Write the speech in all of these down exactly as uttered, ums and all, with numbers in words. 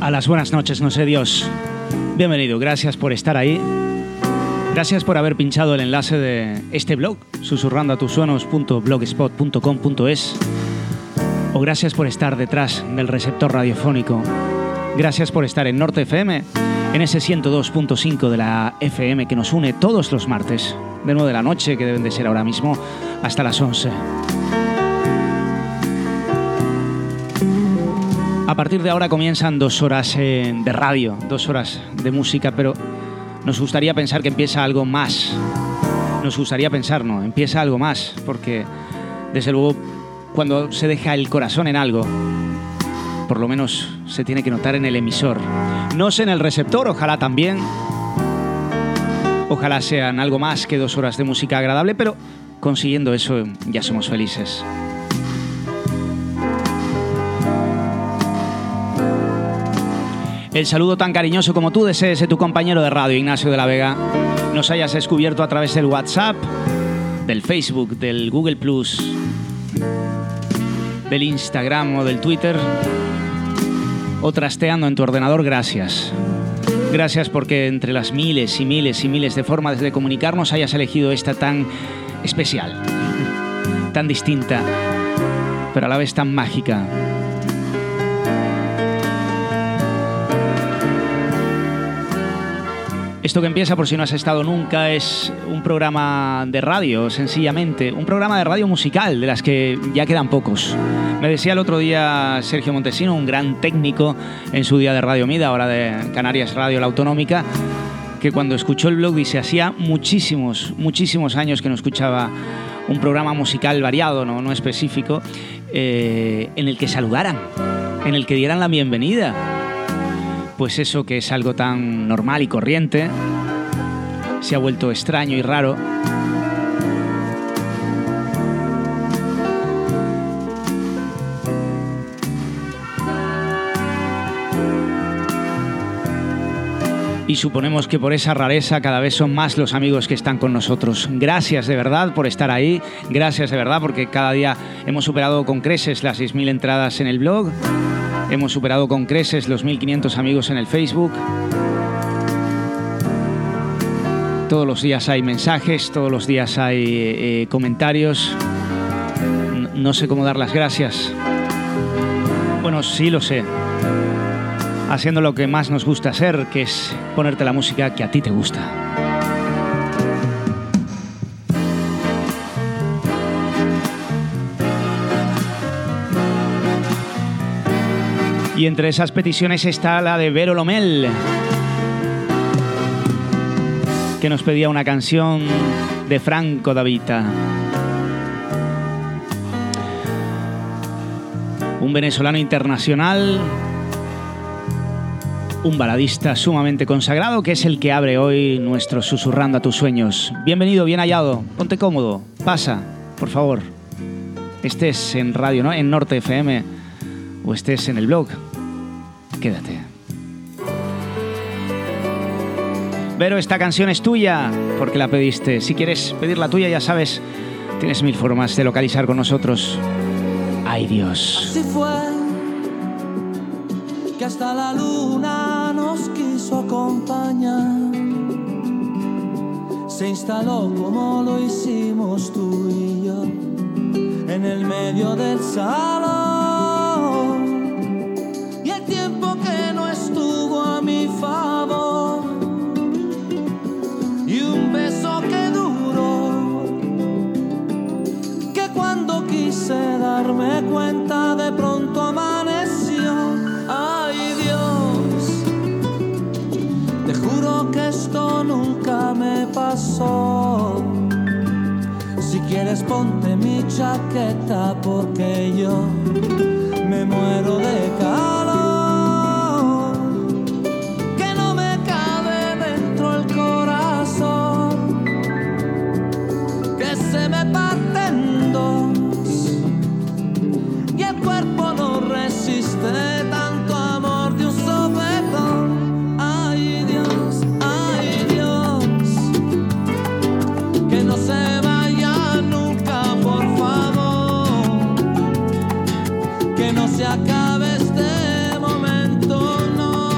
A las buenas noches, no sé Dios. Bienvenido, gracias por estar ahí. Gracias por haber pinchado el enlace de este blog, susurrando a tus suenos punto blogspot punto com punto es. O gracias por estar detrás del receptor radiofónico. Gracias por estar en Norte F M, en ese ciento dos punto cinco de la F M que nos une todos los martes, de nueve de la noche, que deben de ser ahora mismo, hasta las once. A partir de ahora comienzan dos horas eh, de radio, dos horas de música, pero nos gustaría pensar que empieza algo más. Nos gustaría pensar, no, empieza algo más, porque desde luego cuando se deja el corazón en algo, por lo menos se tiene que notar en el emisor. No sé en el receptor, ojalá también. Ojalá sean algo más que dos horas de música agradable, pero consiguiendo eso ya somos felices. El saludo tan cariñoso como tú desees de tu compañero de radio, Ignacio de la Vega. Nos hayas descubierto a través del WhatsApp, del Facebook, del Google Plus, del Instagram o del Twitter, o trasteando en tu ordenador, gracias. Gracias porque entre las miles y miles y miles de formas de comunicarnos hayas elegido esta tan especial, tan distinta, pero a la vez tan mágica. Esto que empieza, por si no has estado nunca, es un programa de radio, sencillamente. Un programa de radio musical, de las que ya quedan pocos. Me decía el otro día Sergio Montesino, un gran técnico en su día de Radio Mida, ahora de Canarias Radio, la autonómica, que cuando escuchó el blog dice, hacía muchísimos, muchísimos años que no escuchaba un programa musical variado, no, no específico, eh, en el que saludaran, en el que dieran la bienvenida. Pues eso que es algo tan normal y corriente se ha vuelto extraño y raro. Y suponemos que por esa rareza cada vez son más los amigos que están con nosotros. Gracias de verdad por estar ahí. Gracias de verdad porque cada día hemos superado con creces las seis mil entradas en el blog. Hemos superado con creces los mil quinientos amigos en el Facebook. Todos los días hay mensajes, todos los días hay eh, comentarios. No, no sé cómo dar las gracias. Bueno, sí lo sé. Haciendo lo que más nos gusta hacer, que es ponerte la música que a ti te gusta. Y entre esas peticiones está la de Vero Lomel, que nos pedía una canción de Franco Da Vita. Un venezolano internacional, un baladista sumamente consagrado, que es el que abre hoy nuestro Susurrando a tus sueños. Bienvenido, bien hallado, ponte cómodo, pasa, por favor. Estés en radio, ¿no? En Norte F M, o estés en el blog. Quédate. Vero, esta canción es tuya porque la pediste. Si quieres pedir la tuya, ya sabes, tienes mil formas de localizar con nosotros. ¡Ay, Dios! Así fue que hasta la luna nos quiso acompañar. Se instaló como lo hicimos tú y yo en el medio del salón. Tiempo que no estuvo a mi favor y un beso que duró, que cuando quise darme cuenta de pronto amaneció. Ay Dios, te juro que esto nunca me pasó. Si quieres ponte mi chaqueta porque yo me muero de calor. Se me parte en dos y el cuerpo no resiste tanto amor de un sopetón. Ay Dios, ay Dios, que no se vaya nunca, por favor, que no se acabe este momento, no.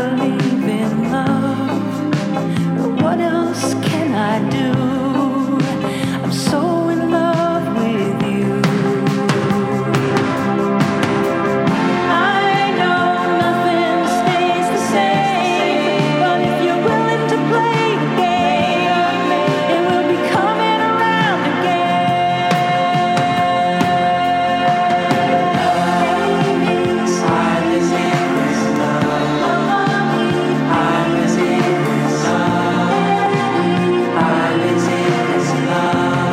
believe in love, but what else can I do? I'm so in love with you. I know nothing stays the same, but if you're willing to play the game, it will be coming around again. I'm as in this love. I'm as in this love. I'm as in this love.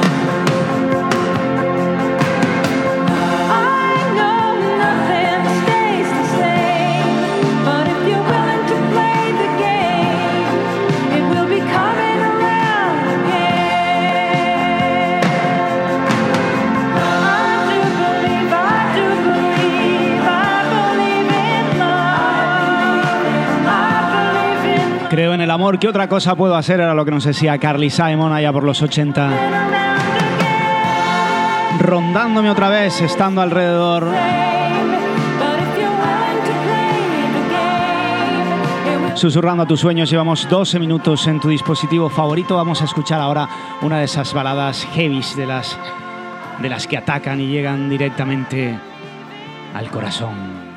I know nothing stays the same, but if you're willing to play the game, it will be coming around again. I do believe, I do believe, I believe in love. I believe in Creo en el amor. ¿Qué otra cosa puedo hacer? Era lo que nos decía Carly Simon allá por los ochenta. around again. Rondándome otra vez, estando alrededor. But if you're willing to play the game, it will Susurrando a tus sueños, llevamos doce minutos en tu dispositivo favorito. Vamos a escuchar ahora una de esas baladas heavies, de las, de las que atacan y llegan directamente al corazón.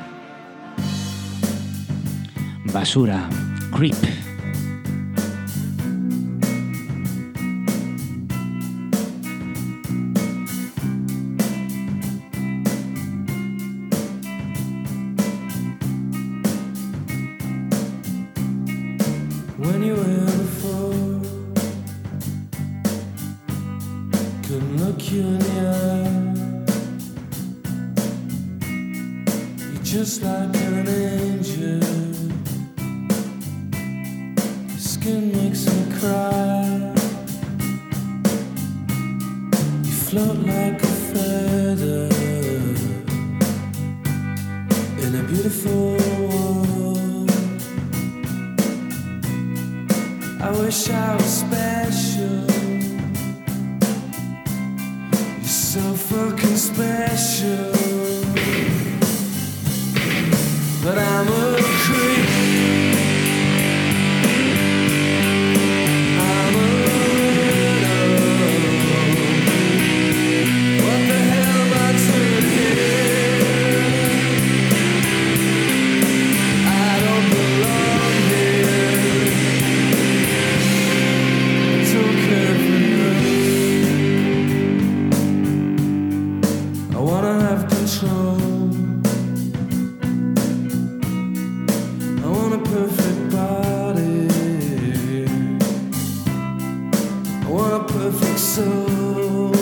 Basura, Creep. When you were before, couldn't look you in the eye. You're just like an angel. Your skin makes me cry. You float like a feather in a beautiful world. I wish I was special. You're so fucking special. But I'm a creep. I'm a widow. What the hell am I doing here? I don't belong here. Don't care for this. I wanna have control. I want a perfect body. I want a perfect soul.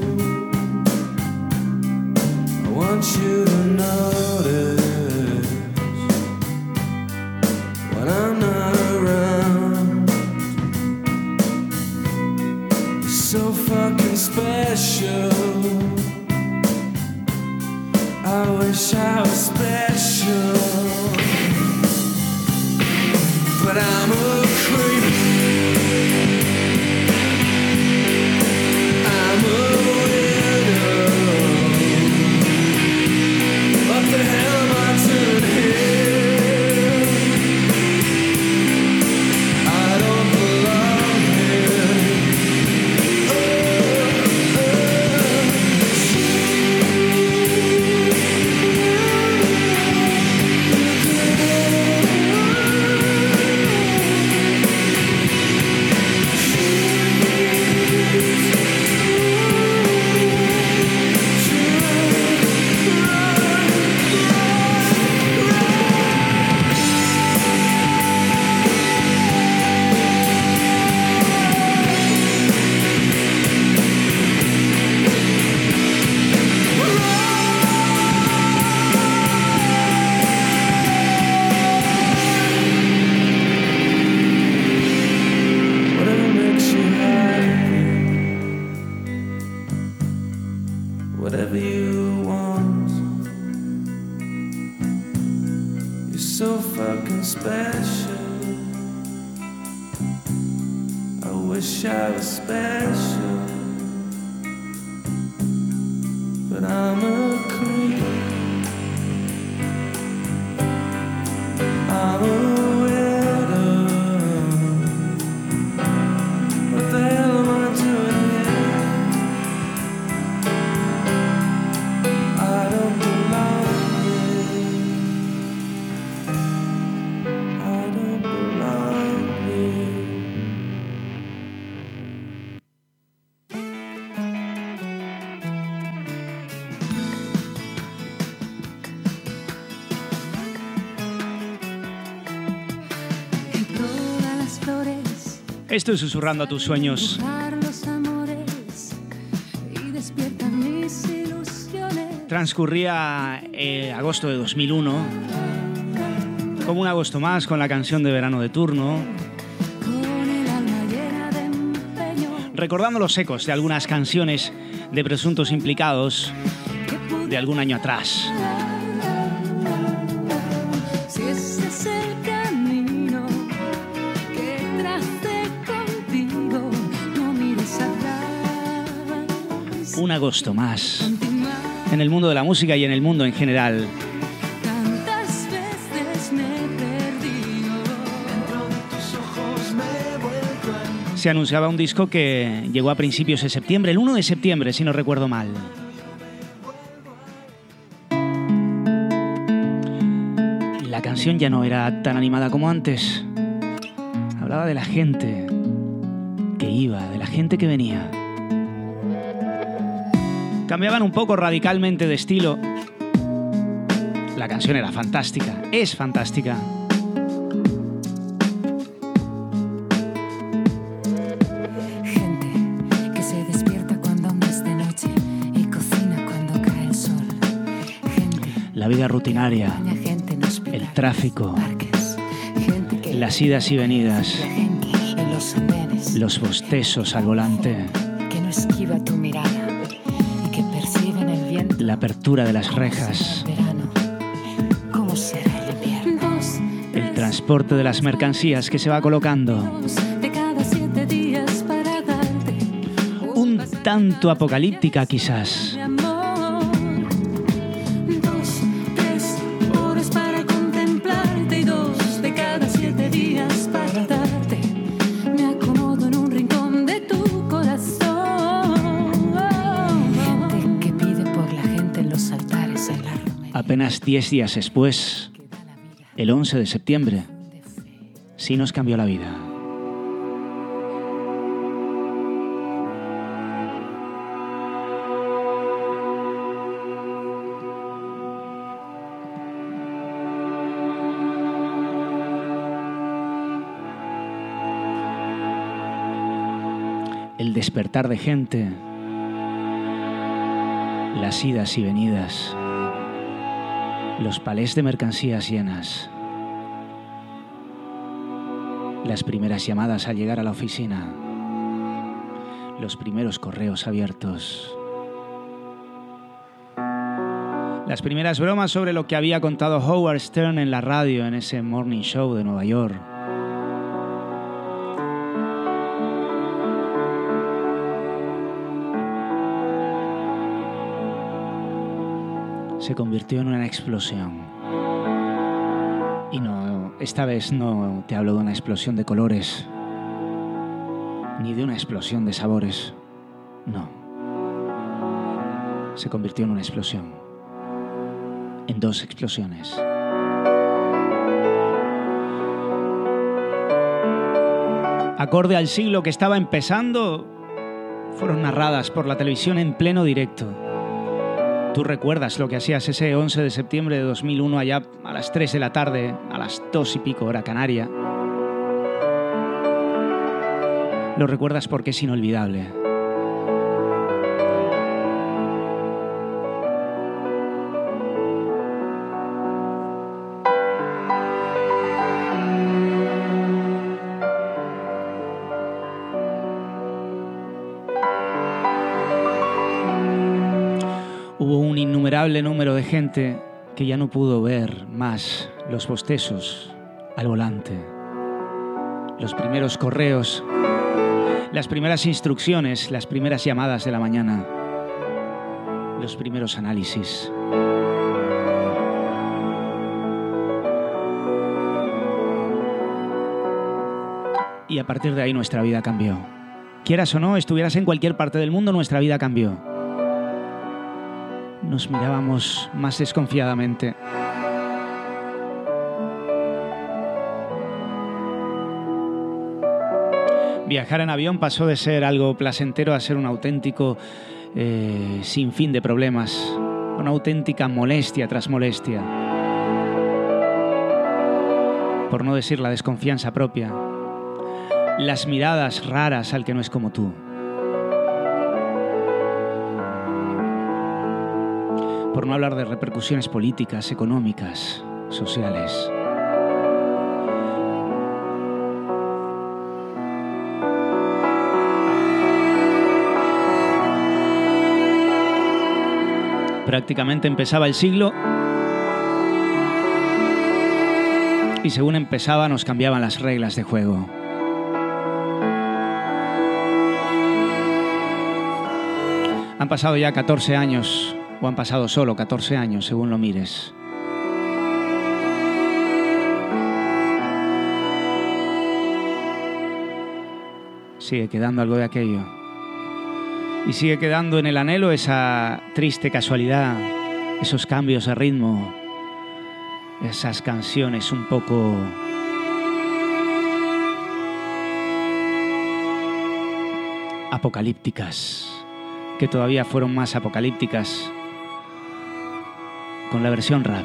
I want you to notice when I'm not around. You're so fucking special. I wish I was special. But I'm a creep. I'm a widow. What the hell am I doing here? I don't belong here. Oh, whatever makes you happy, whatever you want. You're so fucking special. I wish I was special, but I'm a creep. I'm a Esto es Susurrando a tus sueños. Dibujar los amores y despiertan mis ilusiones. Transcurría eh, agosto de dos mil uno, como un agosto más, con la canción de verano de turno, Con el alma llena de empeño recordando los ecos de algunas canciones de presuntos implicados que pude de algún año atrás. Si ese es el camino que tracé contigo, no mires atrás. Un agosto más Continuar. en el mundo de la música y en el mundo en general. Tantas veces me he perdido. Dentro de tus ojos me he vuelto a Se anunciaba un disco que llegó a principios de septiembre, el uno de septiembre, si no recuerdo mal. La canción ya no era tan animada como antes. Hablaba de la gente que iba, de la gente que venía. Cambiaban un poco radicalmente de estilo. La canción era fantástica, es fantástica. Gente que se despierta cuando aún es de noche y cocina cuando cae el sol. Gente La vida rutinaria, que baña gente en hospitales, el tráfico, parques. Gente que las idas y venidas, la gente en los andenes. los bostezos al volante, Que no esquiva tu mirada y que perciben el viento. la apertura de las rejas, El verano. ¿Cómo será el invierno? Dos, el transporte de las mercancías que se va colocando. dos de cada siete días para darte Un tanto apocalíptica quizás. mi amor. Dos, tres horas para contemplarte y dos de cada siete días para darte. Me acomodo en un rincón de tu corazón. Gente que pide por la gente en los altares, en la romería. Apenas diez días después, el once de septiembre, sí nos cambió la vida. El despertar de gente, las idas y venidas, los palés de mercancías llenas, las primeras llamadas al llegar a la oficina, los primeros correos abiertos, las primeras bromas sobre lo que había contado Howard Stern en la radio en ese morning show de Nueva York. Se convirtió en una explosión. Y no, esta vez no te hablo de una explosión de colores, ni de una explosión de sabores. No. Se convirtió en una explosión. En dos explosiones. Acorde al siglo que estaba empezando, fueron narradas por la televisión en pleno directo. Tú recuerdas lo que hacías ese once de septiembre de dos mil uno allá a las tres de la tarde, a las dos y pico hora canaria. Lo recuerdas porque es inolvidable. Hubo un innumerable número de gente que ya no pudo ver más los bostezos al volante, los primeros correos, las primeras instrucciones, las primeras llamadas de la mañana, los primeros análisis. Y a partir de ahí nuestra vida cambió. Quieras o no, estuvieras en cualquier parte del mundo, nuestra vida cambió. Nos mirábamos más desconfiadamente. Viajar en avión pasó de ser algo placentero a ser un auténtico eh, sinfín de problemas, una auténtica molestia tras molestia. Por no decir la desconfianza propia. las miradas raras al que no es como tú. Por no hablar de repercusiones políticas, económicas, sociales. Prácticamente empezaba el siglo y según empezaba nos cambiaban las reglas de juego. Han pasado ya catorce años, o han pasado solo catorce años, según lo mires. Sigue quedando algo de aquello. Y sigue quedando en el anhelo esa triste casualidad, esos cambios de ritmo, esas canciones un poco apocalípticas, que todavía fueron más apocalípticas con la versión rap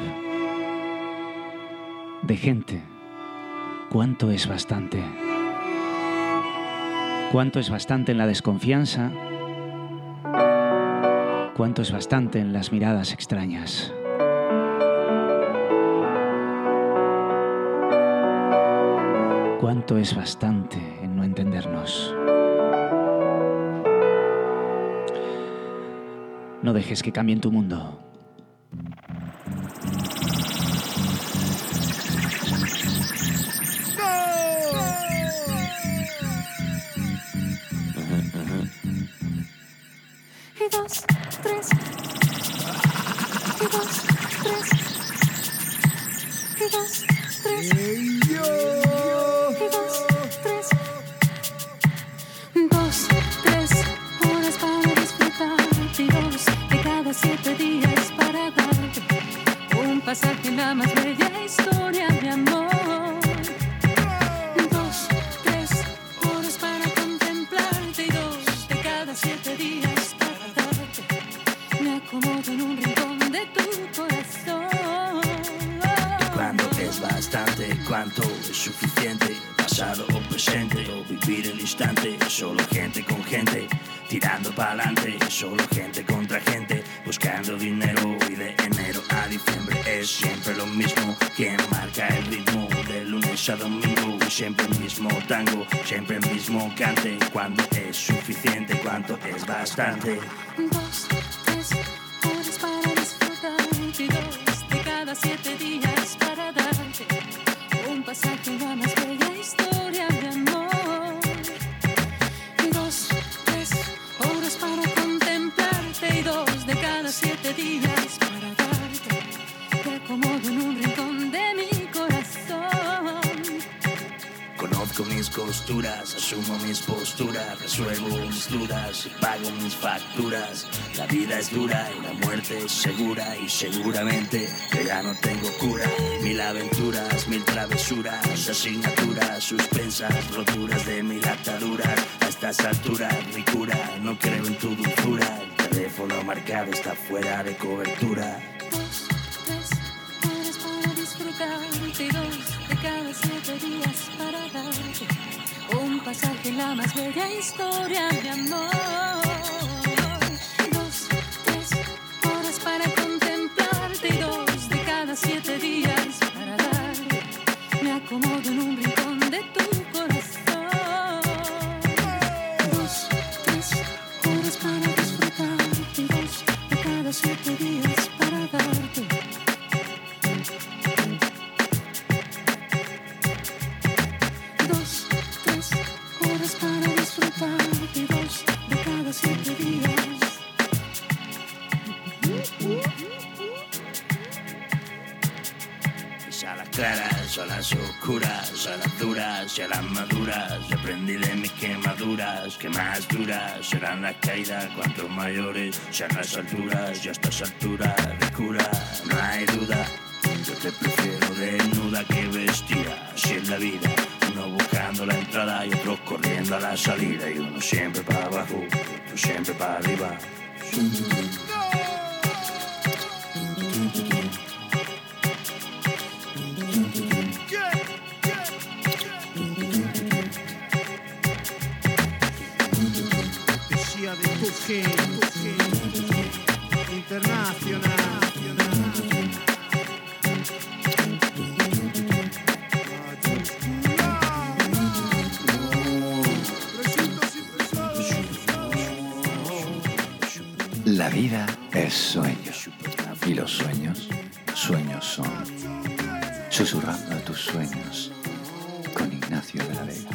de Gente. ¿Cuánto es bastante? ¿Cuánto es bastante en la desconfianza? ¿Cuánto es bastante en las miradas extrañas? ¿Cuánto es bastante en no entendernos? No dejes que cambien tu mundo. Y dos, tres. Y dos, tres. Y dos, tres. Y dos, tres. Dos, tres horas para disfrutar. Y dos de cada siete días para darte un pasaje en la más bella historia de amor. Dos, tres horas para contemplarte. Y dos de cada siete días. Me acomodo en un rincón de tu corazón. Y cuando es bastante, cuánto es suficiente, pasado o presente, o vivir el instante, solo gente con gente, tirando pa'lante, solo gente contra gente, buscando dinero y de enero a diciembre es siempre lo mismo, quien marca el ritmo de lunes a domingo, y siempre el mismo tango, siempre el mismo cante, cuando es suficiente, cuánto es bastante. Dos, tres horas para disfrutar y dos de cada siete días para darte un pasaje en la más bella historia de amor. Y dos, tres horas para contemplarte y dos de cada siete días para darte. Te acomodo en un rincón de mi corazón. Conozco mis costuras, asumo mis posturas, resuelvo mis dudas y pago mis facturas. La vida es dura y la muerte es segura y seguramente que ya no tengo cura. Mil aventuras, mil travesuras, asignaturas suspensas, roturas de mil ataduras. A estas alturas mi cura, no creo en tu dulzura. El teléfono marcado está fuera de cobertura. Dos, tres horas para disfrutarte y dos de cada siete días para darte un pasaje en la más bella historia de amor. Dos, tres horas para contemplarte y dos de cada siete días para darte. Me acomodo en un rincón de tu corazón. Dos, tres horas para disfrutarte y dos de cada siete días para darte. Dos, tres horas para disfrutar y dos de cada siete días. Y a las claras, a las oscuras, a las duras y a las maduras. Yo aprendí de mis quemaduras, que más duras serán las caídas, cuanto mayores sean las alturas. Y a estas alturas de cura, no hay duda. Yo te prefiero desnuda que vestida, así es la vida. Uno buscando la entrada y otros corriendo a la salida. Y uno siempre para abajo, y otro siempre para arriba. La vida es sueño y los sueños, sueños son. Susurrando a tus sueños con Ignacio de la Vega.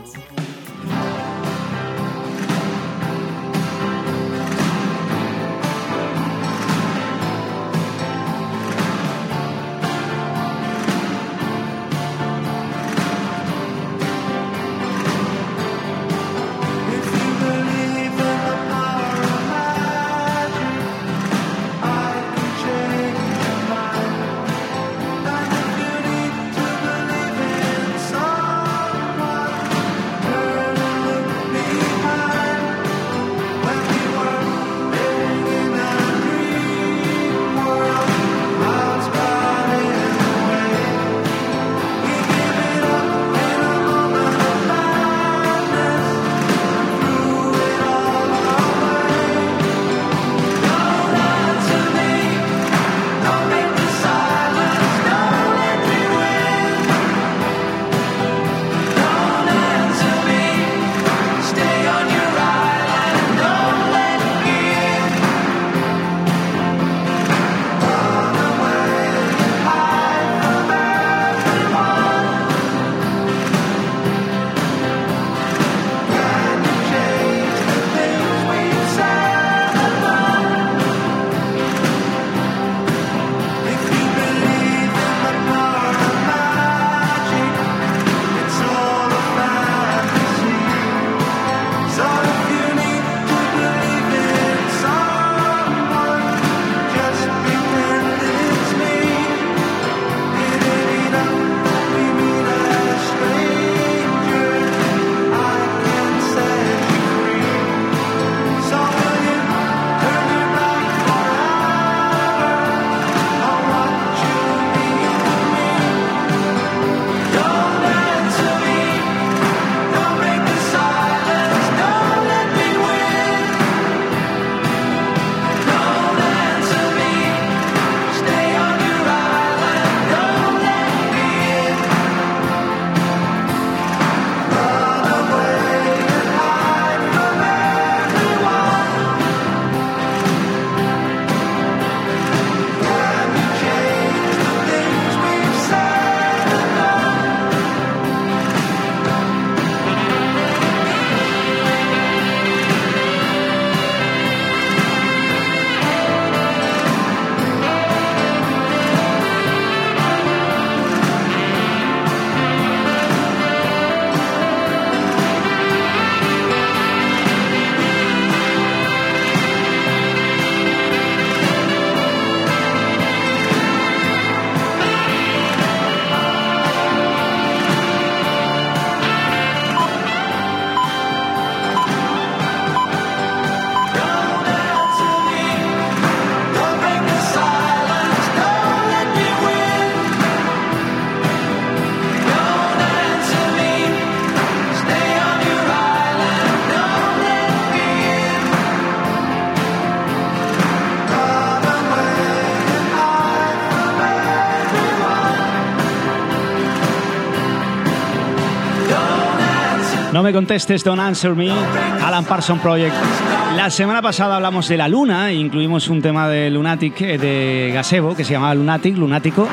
No me contestes, Don't Answer Me, Alan Parsons Project. La semana pasada hablamos de la luna e incluimos un tema de Lunatic, de Gazebo, que se llamaba Lunatic, Lunático.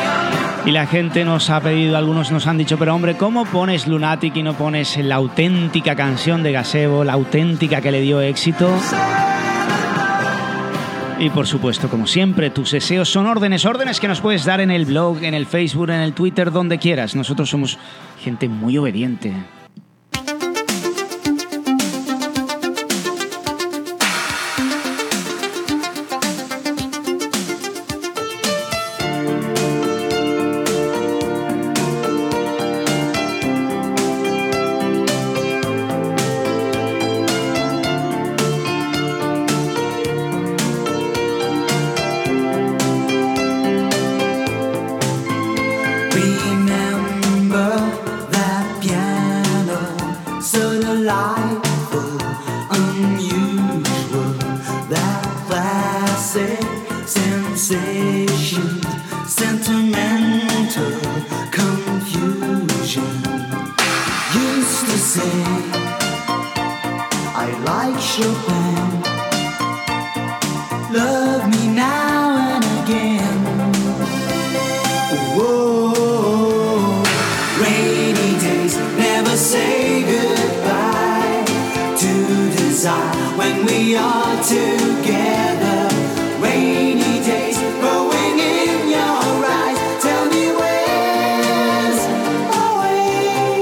Y la gente nos ha pedido, algunos nos han dicho, pero hombre, ¿cómo pones Lunatic y no pones la auténtica canción de Gazebo, la auténtica que le dio éxito? Y por supuesto, como siempre, tus deseos son órdenes, órdenes que nos puedes dar en el blog, en el Facebook, en el Twitter, donde quieras. Nosotros somos gente muy obediente. Remember that piano. say I like Chopin. Love me now and again. Whoa, rainy days never say goodbye to desire when we are together. Rainy days growing in your eyes. Tell me where's my way.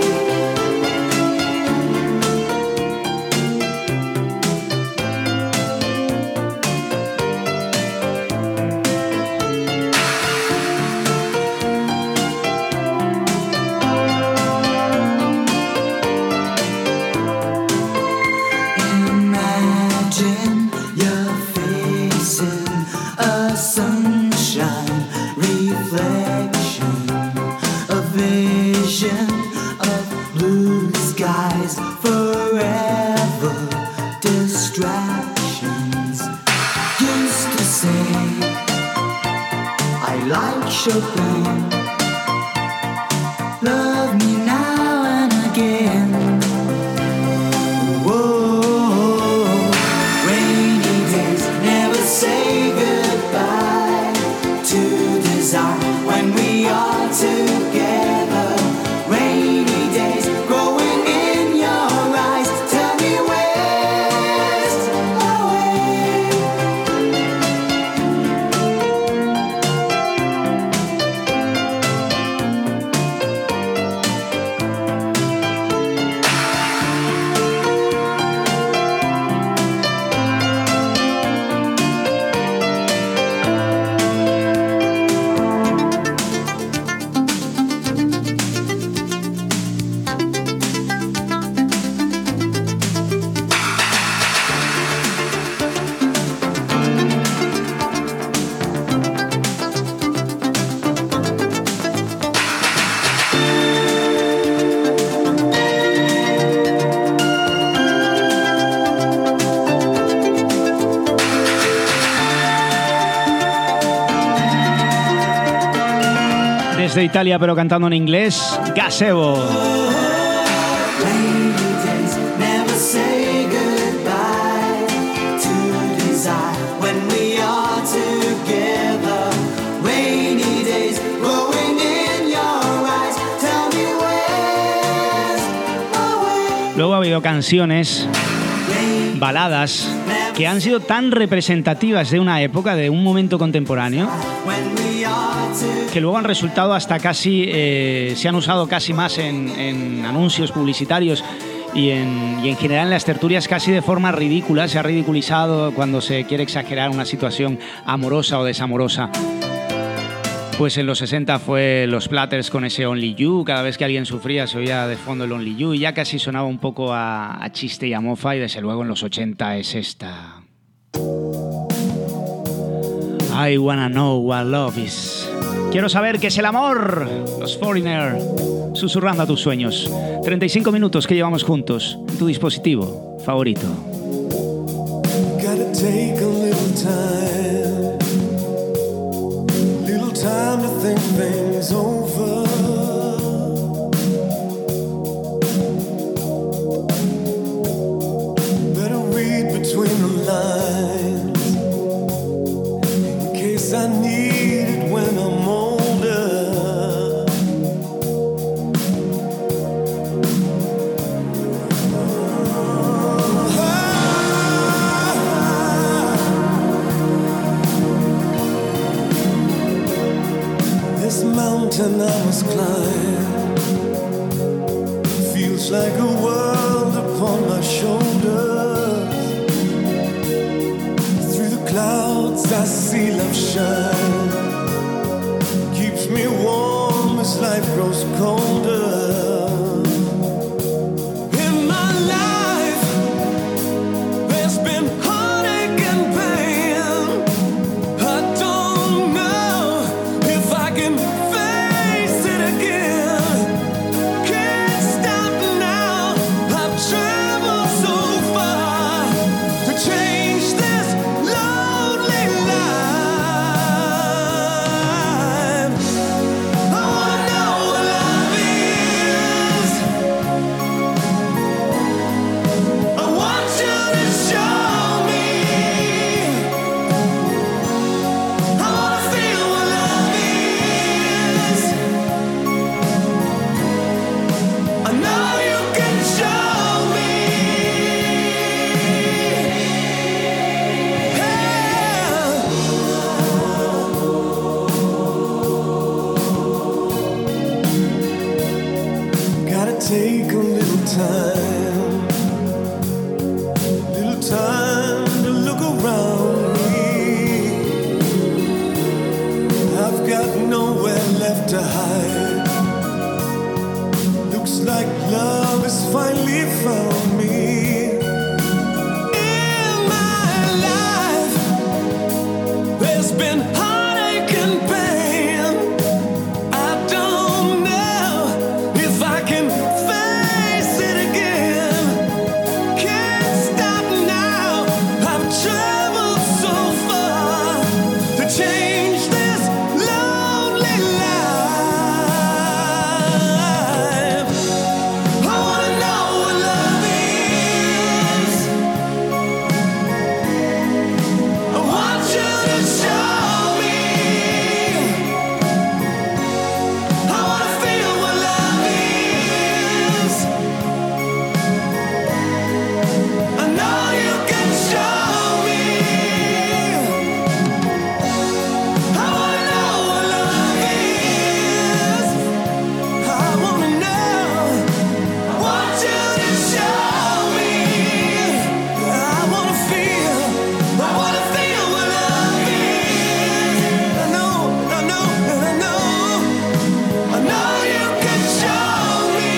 Imagine you're facing a sunshine reflection, a vision of blue skies, forever distractions. Used to say I like Chopin. Love me now and again. Whoa, rainy days never say goodbye to desire when we are together. Rainy days growing in your eyes. Tell me where's my way. Desde Italia, pero cantando en inglés, Gazebo. Rainy days never say goodbye to desire when we are together. Rainy days growing in your eyes. Tell me where's my way. Luego ha habido canciones, baladas, que han sido tan representativas de una época, de un momento contemporáneo, When we are together. que luego han resultado hasta casi, eh, se han usado casi más en, en anuncios publicitarios y en, y en general en las tertulias casi de forma ridícula. Se ha ridiculizado cuando se quiere exagerar una situación amorosa o desamorosa. Pues en los sesenta fue los Platters con ese Only You. Cada vez que alguien sufría se oía de fondo el Only You y ya casi sonaba un poco a, a chiste y a mofa. Y desde luego en los ochenta es esta. I wanna know what love is. Quiero saber qué es el amor. Los Foreigner, susurrando a tus sueños. treinta y cinco minutos que llevamos juntos en tu dispositivo favorito. Gotta take a little time, little time to think things over. Better read between the lines in case I need it when I'm older. This mountain I must climb feels like a world upon my shoulders. Through the clouds I see love shine, keeps me warm as life grows colder. In my life there's been heartache and pain. I don't know if I can face it again. Can't stop now. I've traveled so far to change this lonely life. I wanna know what love is. take a little time, little time to look around me. I've got nowhere left to hide. Looks like love has finally found me. In my life, there's been heartache and pain. I don't know if I can face it again. Can't stop now. I've traveled so far to change this lonely life. I wanna know what love is. I want you to show me. I wanna feel what love is. I know you can show me. I wanna know what love is. I wanna know. I want you to show me. I wanna feel. I wanna feel what love is. I know, I know, and I know. I know you can show me.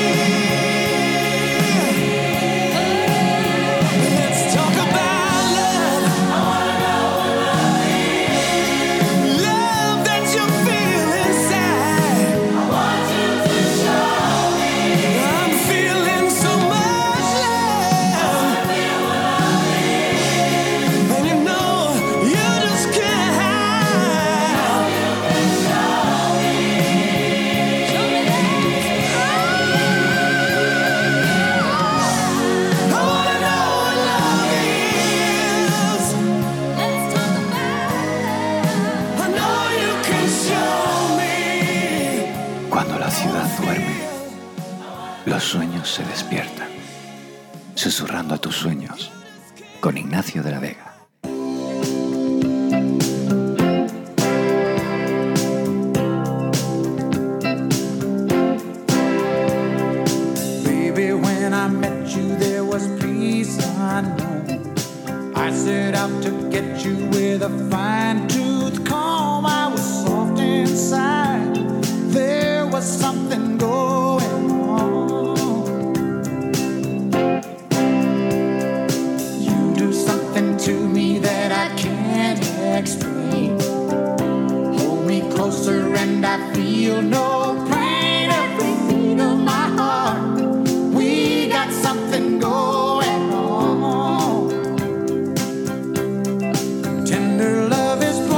Let's talk about love. I wanna know what love is. Love that you feel inside. I want you to show me. I'm feeling so much love. I feel what love is. And you know you just can't hide. You can show me. Show me that. I wanna know what love is. Let's talk about love. I know you can show me. Cuando la ciudad duerme, los sueños se despiertan. Susurrando a tus sueños, con Ignacio de la Vega. Baby, when I met you, there was peace unknown. I set out to get you with a fine-tooth comb. I was soft inside. There was something going on. You do something to me that I can't explain. Hold me closer and I feel no pain. Every beat of my heart, we got something going on. Tender love is blind.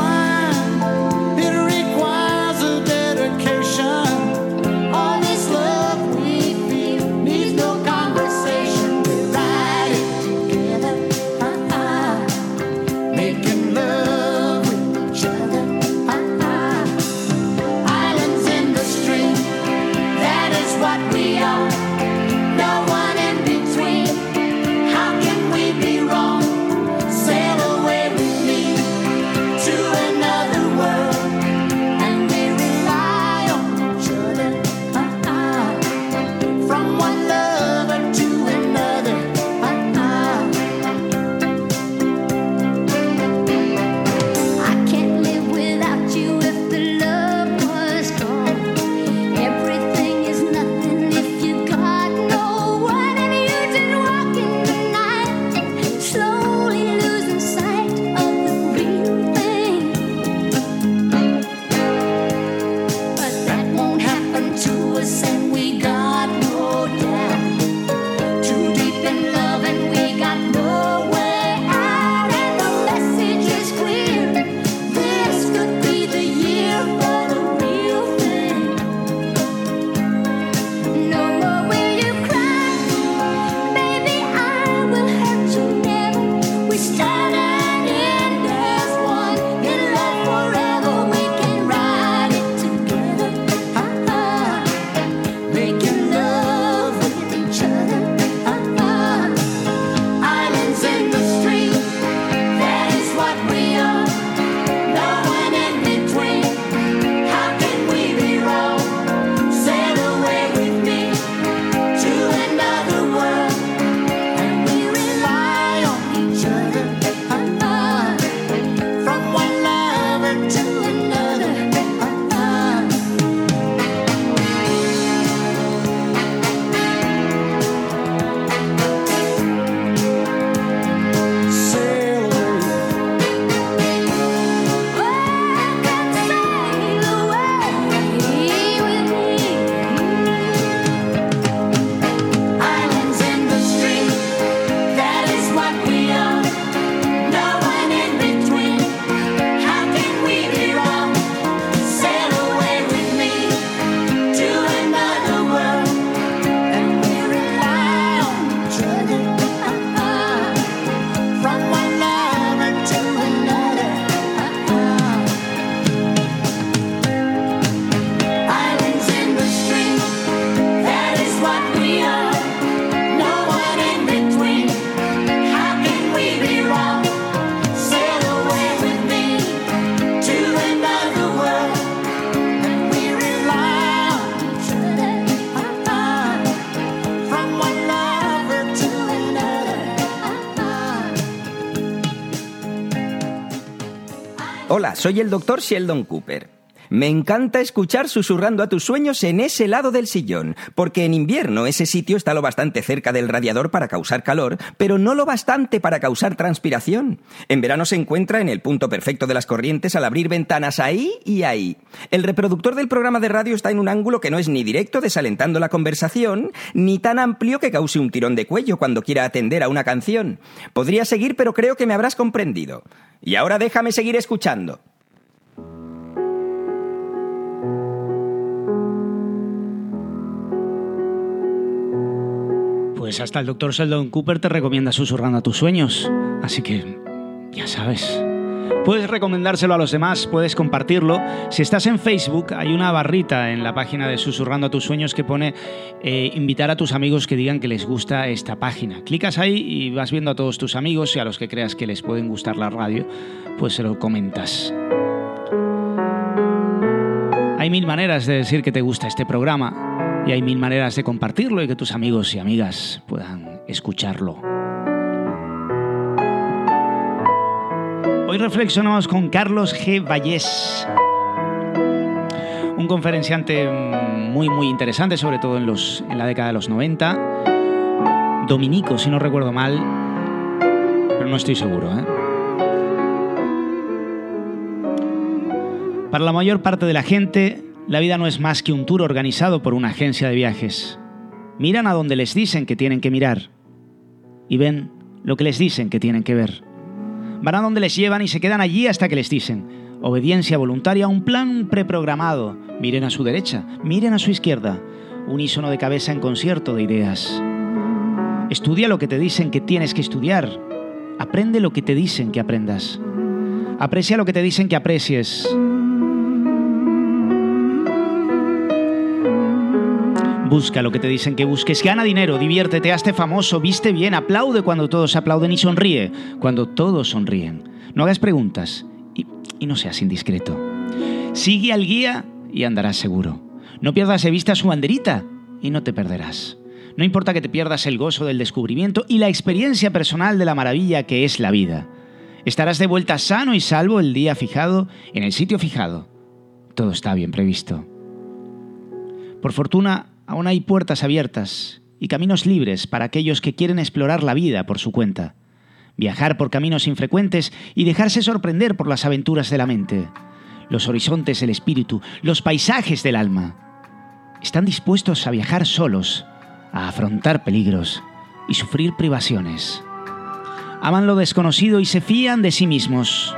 Hola, soy el doctor Sheldon Cooper. Me encanta escuchar Susurrando a tus sueños en ese lado del sillón, porque en invierno ese sitio está lo bastante cerca del radiador para causar calor, pero no lo bastante para causar transpiración. En verano se encuentra en el punto perfecto de las corrientes al abrir ventanas ahí y ahí. El reproductor del programa de radio está en un ángulo que no es ni directo desalentando la conversación, ni tan amplio que cause un tirón de cuello cuando quiera atender a una canción. Podría seguir, pero creo que me habrás comprendido. Y ahora déjame seguir escuchando. Pues hasta el doctor Sheldon Cooper te recomienda Susurrando a tus sueños. Así que, ya sabes. Puedes recomendárselo a los demás, puedes compartirlo. Si estás en Facebook, hay una barrita en la página de Susurrando a tus sueños que pone eh, invitar a tus amigos que digan que les gusta esta página. Clicas ahí y vas viendo a todos tus amigos y a los que creas que les pueden gustar la radio, pues se lo comentas. Hay mil maneras de decir que te gusta este programa. Y hay mil maneras de compartirlo y que tus amigos y amigas puedan escucharlo. Hoy reflexionamos con Carlos G. Vallés, un conferenciante muy muy interesante, sobre todo en, los, en la década de los noventa, dominico si no recuerdo mal, pero no estoy seguro, ¿eh? Para la mayor parte de la gente, la vida no es más que un tour organizado por una agencia de viajes. Miran a donde les dicen que tienen que mirar y ven lo que les dicen que tienen que ver. Van a donde les llevan y se quedan allí hasta que les dicen: obediencia voluntaria a un plan preprogramado. Miren a su derecha, miren a su izquierda. Unísono de cabeza en concierto de ideas. Estudia lo que te dicen que tienes que estudiar. Aprende lo que te dicen que aprendas. Aprecia lo que te dicen que aprecies. Busca lo que te dicen que busques, gana dinero, diviértete, hazte famoso, viste bien, aplaude cuando todos aplauden y sonríe cuando todos sonríen. No hagas preguntas y, y no seas indiscreto. Sigue al guía y andarás seguro. No pierdas de vista su banderita y no te perderás. No importa que te pierdas el gozo del descubrimiento y la experiencia personal de la maravilla que es la vida. Estarás de vuelta sano y salvo el día fijado, en el sitio fijado. Todo está bien previsto. Por fortuna, aún hay puertas abiertas y caminos libres para aquellos que quieren explorar la vida por su cuenta, viajar por caminos infrecuentes y dejarse sorprender por las aventuras de la mente, los horizontes del espíritu, los paisajes del alma. Están dispuestos a viajar solos, a afrontar peligros y sufrir privaciones. Aman lo desconocido y se fían de sí mismos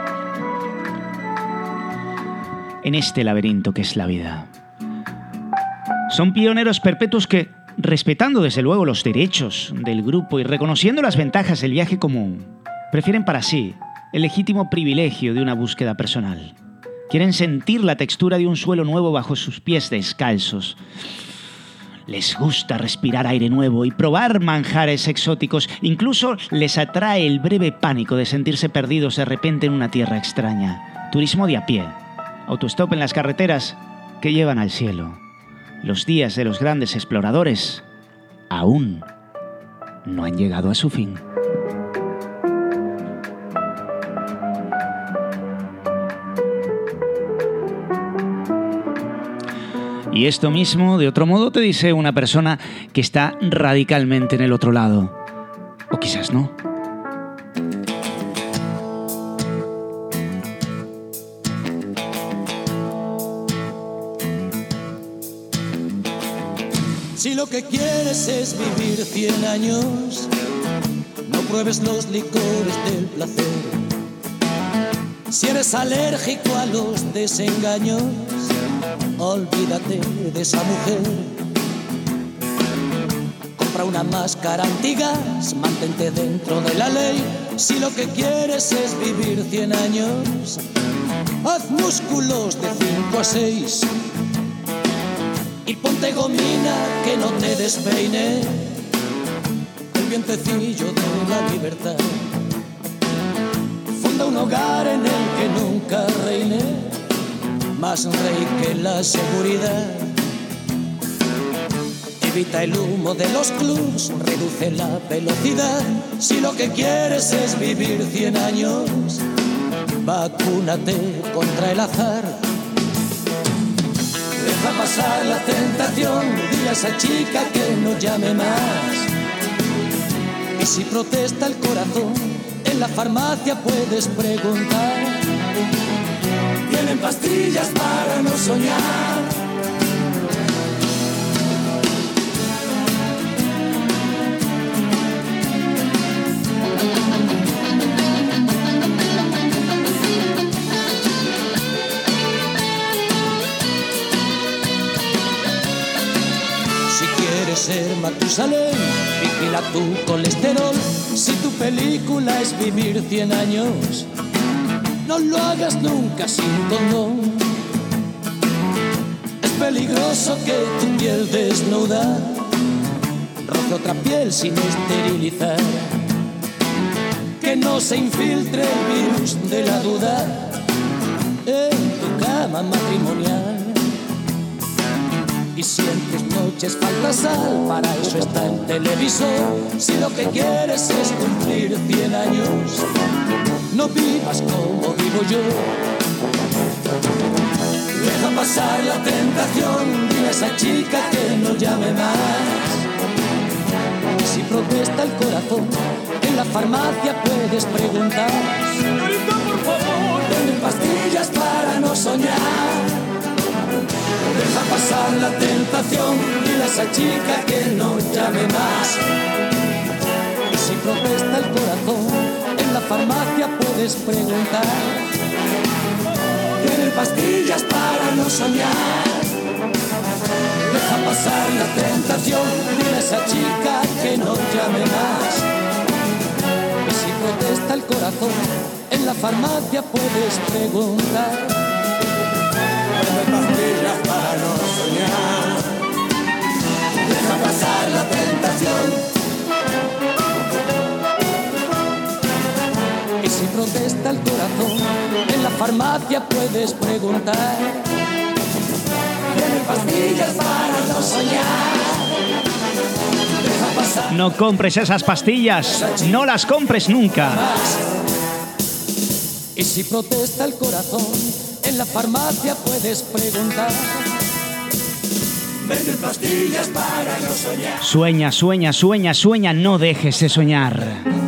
en este laberinto que es la vida. Son pioneros perpetuos que, respetando desde luego los derechos del grupo y reconociendo las ventajas del viaje común, prefieren para sí el legítimo privilegio de una búsqueda personal. Quieren sentir la textura de un suelo nuevo bajo sus pies descalzos. Les gusta respirar aire nuevo y probar manjares exóticos. Incluso les atrae el breve pánico de sentirse perdidos de repente en una tierra extraña. Turismo de a pie, autostop en las carreteras que llevan al cielo. Los días de los grandes exploradores aún no han llegado a su fin. Y esto mismo, de otro modo, te dice una persona que está radicalmente en el otro lado. O quizás no. Si lo que quieres es vivir cien años, no pruebes los licores del placer. Si eres alérgico a los desengaños, olvídate de esa mujer. Compra una máscara antigas, mantente dentro de la ley. Si lo que quieres es vivir cien años, haz músculos de cinco a seis. Y ponte gomina que no te despeine el vientecillo de la libertad. Funda un hogar en el que nunca reine más rey que la seguridad. Evita el humo de los clubs, reduce la velocidad. Si lo que quieres es vivir cien años, vacúnate contra el azar. Deja pasar la tentación, dile a esa chica que no llame más. Y si protesta el corazón, en la farmacia puedes preguntar. Tienen pastillas para no soñar. Ser Matusalén, vigila tu colesterol. Si tu película es vivir cien años, no lo hagas nunca sin condón. Es peligroso que tu piel desnuda roce otra piel sin esterilizar. Que no se infiltre el virus de la duda en tu cama matrimonial. Y si en tus noches falta sal, para eso está el televisor. Si lo que quieres es cumplir cien años, no vivas como vivo yo. Deja pasar la tentación, dile a esa chica que no llame más. Y si protesta el corazón, en la farmacia puedes preguntar. Señorita, por favor, denme pastillas para no soñar. Deja pasar la tentación, dile a esa chica que no llame más. Y si protesta el corazón, en la farmacia puedes preguntar. Tienen pastillas para no soñar. Deja pasar la tentación, dile a esa chica que no llame más. Y si protesta el corazón, en la farmacia puedes preguntar. Pastillas para no soñar. Deja pasar la tentación. Y si protesta el corazón, en la farmacia puedes preguntar. Tienen pastillas para no soñar. Deja pasar. No compres esas pastillas, no las compres nunca. Y si protesta el corazón, en la farmacia puedes preguntar. Venden pastillas para no soñar. Sueña, sueña, sueña, sueña, no dejes de soñar.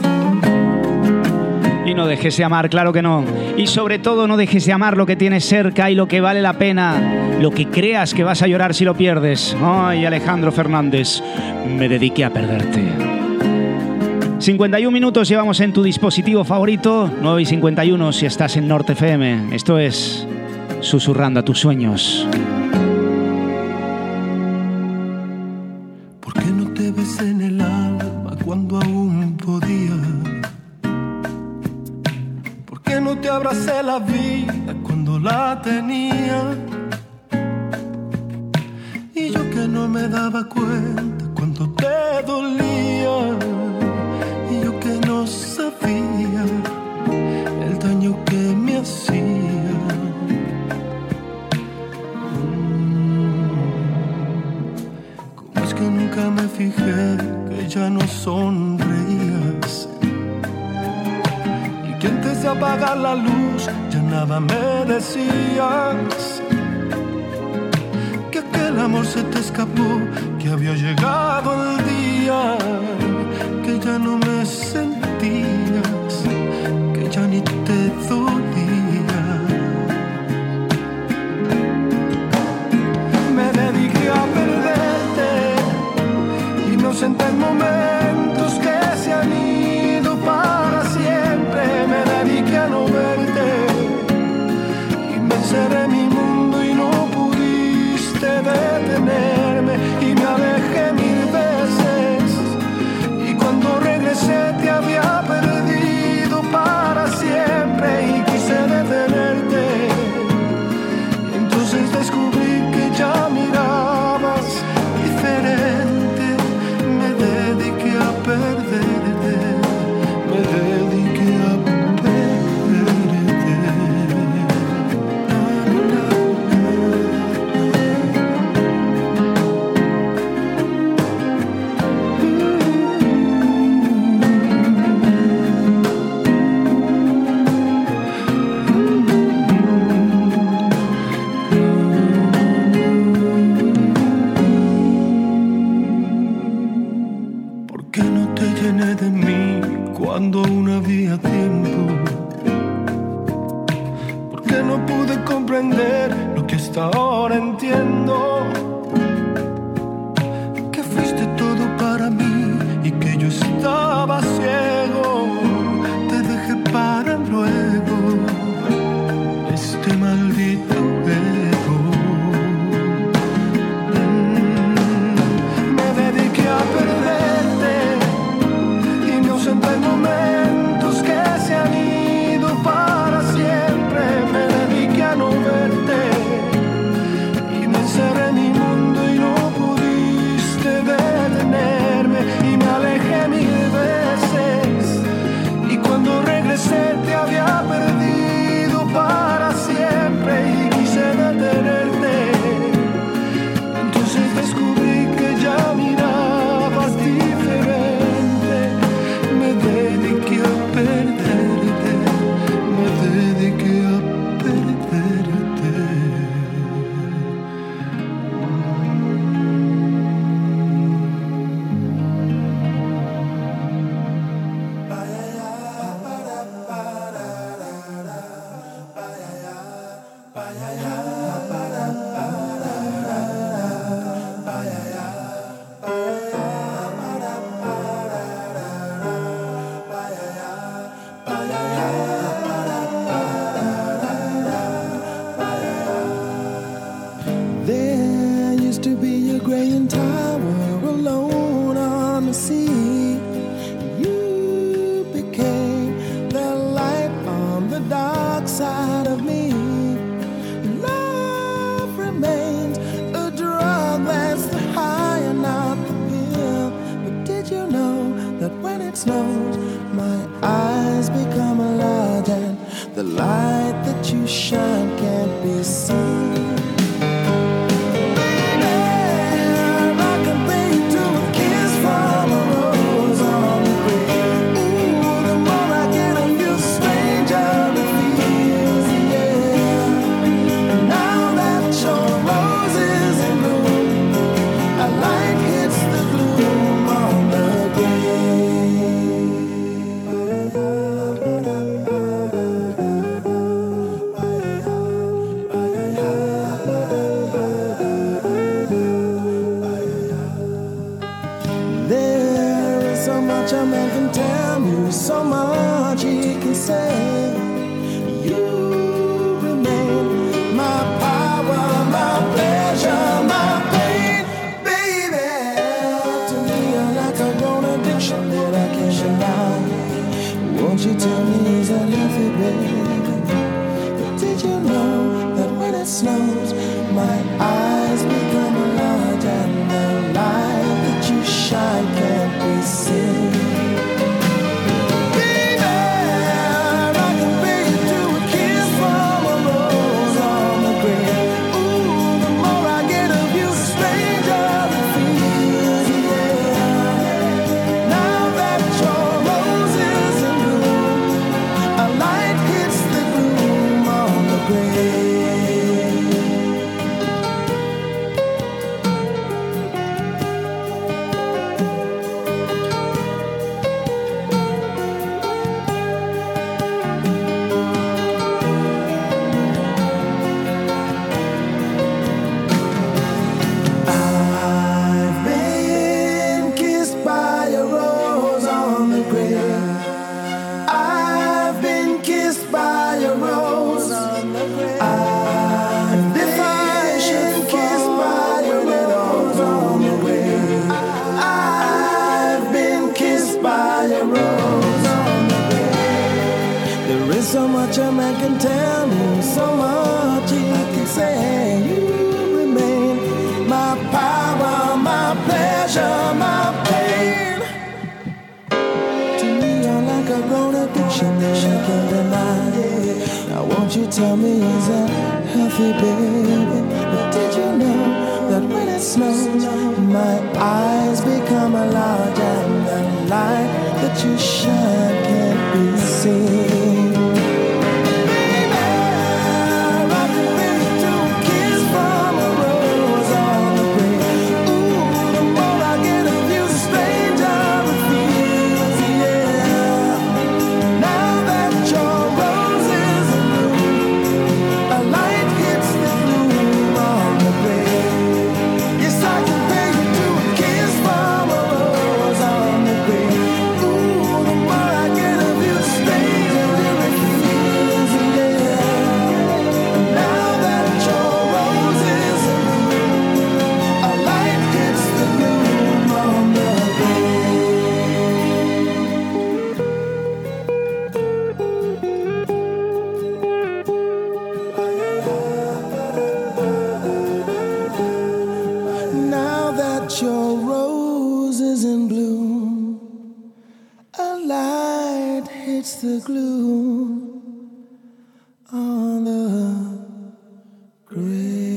Y no dejes de amar, claro que no. Y sobre todo no dejes de amar lo que tienes cerca y lo que vale la pena. Lo que creas que vas a llorar si lo pierdes. Ay, Alejandro Fernández, me dediqué a perderte. cincuenta y un minutos llevamos en tu dispositivo favorito. nueve y cincuenta y uno si estás en Norte F M. Esto es Susurrando a tus sueños. ¿Por qué no te ves en el alma cuando aún podía? ¿Por qué no te abracé la vida cuando la tenía? Y yo que no me daba cuenta cuánto te dolía. Y yo que no sabía el daño que me hacía. ¿Cómo es que nunca me fijé que ya no sonreías? Y que antes de apagar la luz ya nada me decías. Que aquel amor se te escapó, que había llegado el día, que ya no me sentías, que ya ni te dolía. Me dediqué a perderte, inocente en momentos que se han ido para siempre. Me dediqué a no verte y me encerré en mi mundo y no pudiste detenerme. Y me alejé mil veces y cuando regresé te había perdido para siempre y quise detenerte. Y entonces descubrí que ya mirabas diferente. Me dediqué a perderte, me dediqué a perderte. que no te llené de mí cuando aún había tiempo? ¿Por qué no pude comprender lo que hasta ahora entiendo? Que fuiste todo para mí y que yo estaba ciego. Te dejé para luego este maldito ego. Mm, me dediqué a perderte y me ausenté en momentos que se han ido para siempre. Me dediqué a no verte y me encerré en mi mundo y no pudiste detenerme. Y me alejé mil veces y cuando regresé te había perdido para siempre y quise detenerte. Entonces descubrí que ya mirabas diferente. Me dediqué a perderte, me dediqué a perderte. There used to be a graying tower alone on the sea. You became the light on the dark side of me. Love remains a drug that's the high and not the pill. But did you know that when it snows, my eyes become large and the light that you shine can't be seen? So much he can say. You remain my power, my pleasure, my pain, baby. To me, you're like a grown addiction that I can't deny. Won't you tell me, is that healthy, baby? But did you know that when it snows, my eyes become large and the light that you shine can't be seen? So much a man can tell me, so much he can say. You remain my power, my pleasure, my pain. To me, you're like a grown addiction that I can't deny. Now won't you tell me, is that healthy, baby? But did you know that when it snows, my eyes become large and the light that you shine can't be seen? From a rose on the grave. Ooh, the more I get of you, the stranger I feel. It's the glue on the grave.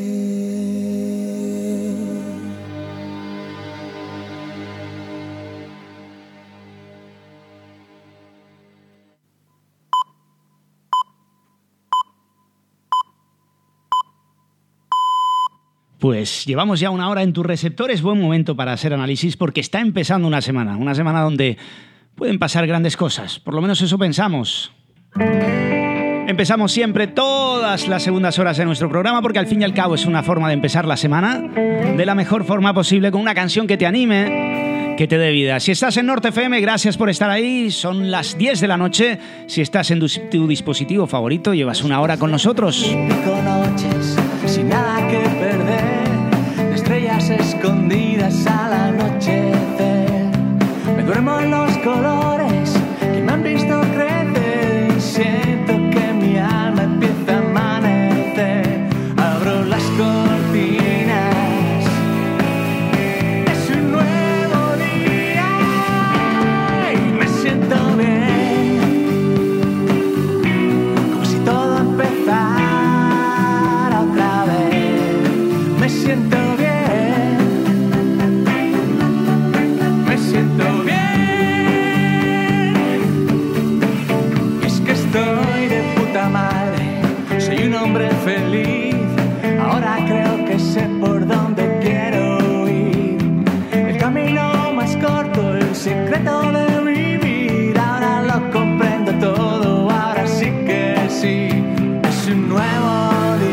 Pues llevamos ya una hora en tus receptores, buen momento para hacer análisis porque está empezando una semana, una semana donde pueden pasar grandes cosas, por lo menos eso pensamos. Empezamos siempre todas las segundas horas de nuestro programa porque al fin y al cabo es una forma de empezar la semana de la mejor forma posible con una canción que te anime, que te dé vida. Si estás en Norte F M, gracias por estar ahí, son las diez de la noche. Si estás en tu, tu dispositivo favorito, llevas una hora con nosotros. Cinco noches sin nada que perder, de estrellas escondidas al anochecer. Me duermo en los colores que me han visto crecer y siento que mi alma empieza a amanecer. Abro las cortinas, es un nuevo día y me siento bien, como si todo empezara. Me siento bien, me siento bien. Es que estoy de puta madre, soy un hombre feliz. Ahora creo que sé por dónde quiero ir. El camino más corto, el secreto de vivir. Ahora lo comprendo todo, ahora sí que sí. Es un nuevo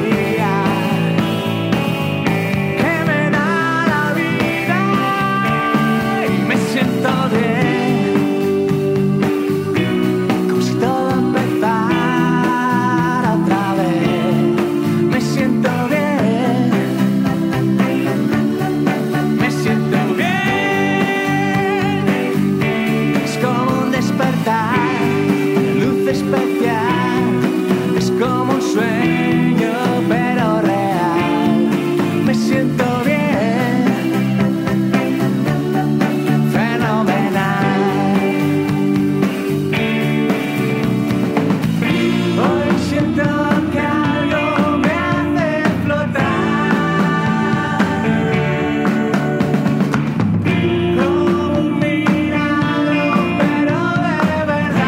sueño, pero real. Me siento bien, fenomenal. Hoy siento que algo me hace flotar, como un milagro, pero de verdad.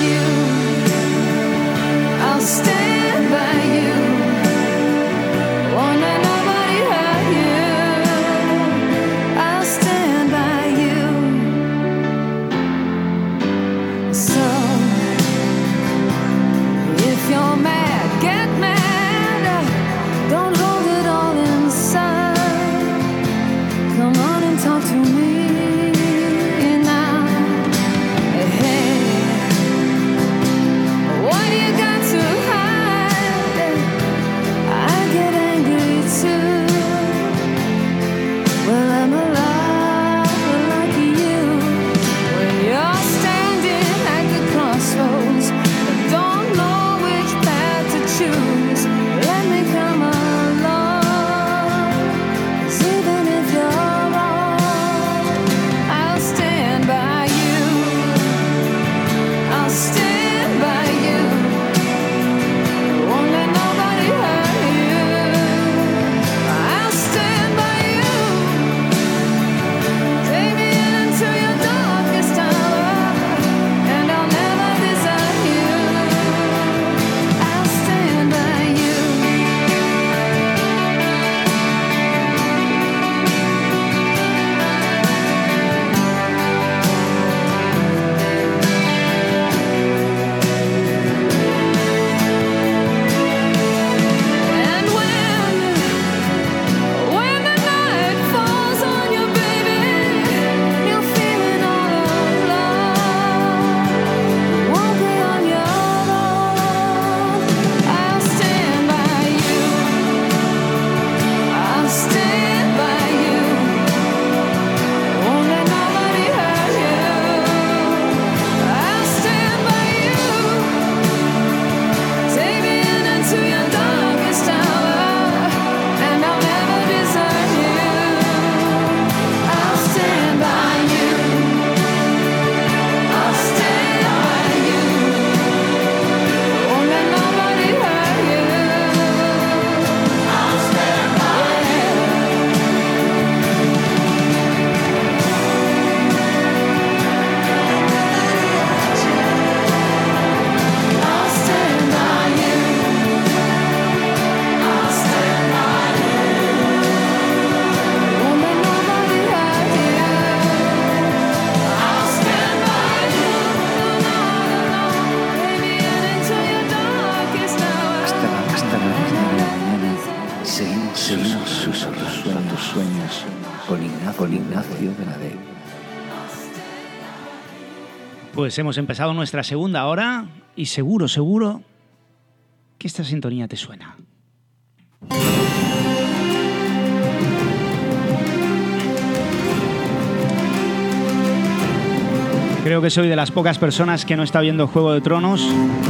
Stand by you. Seguimos susurrando tus sueños con Ignacio, con Ignacio de la D. Pues hemos empezado nuestra segunda hora y seguro, seguro que esta sintonía te suena. Creo que soy de las pocas personas que no está viendo Juego de Tronos.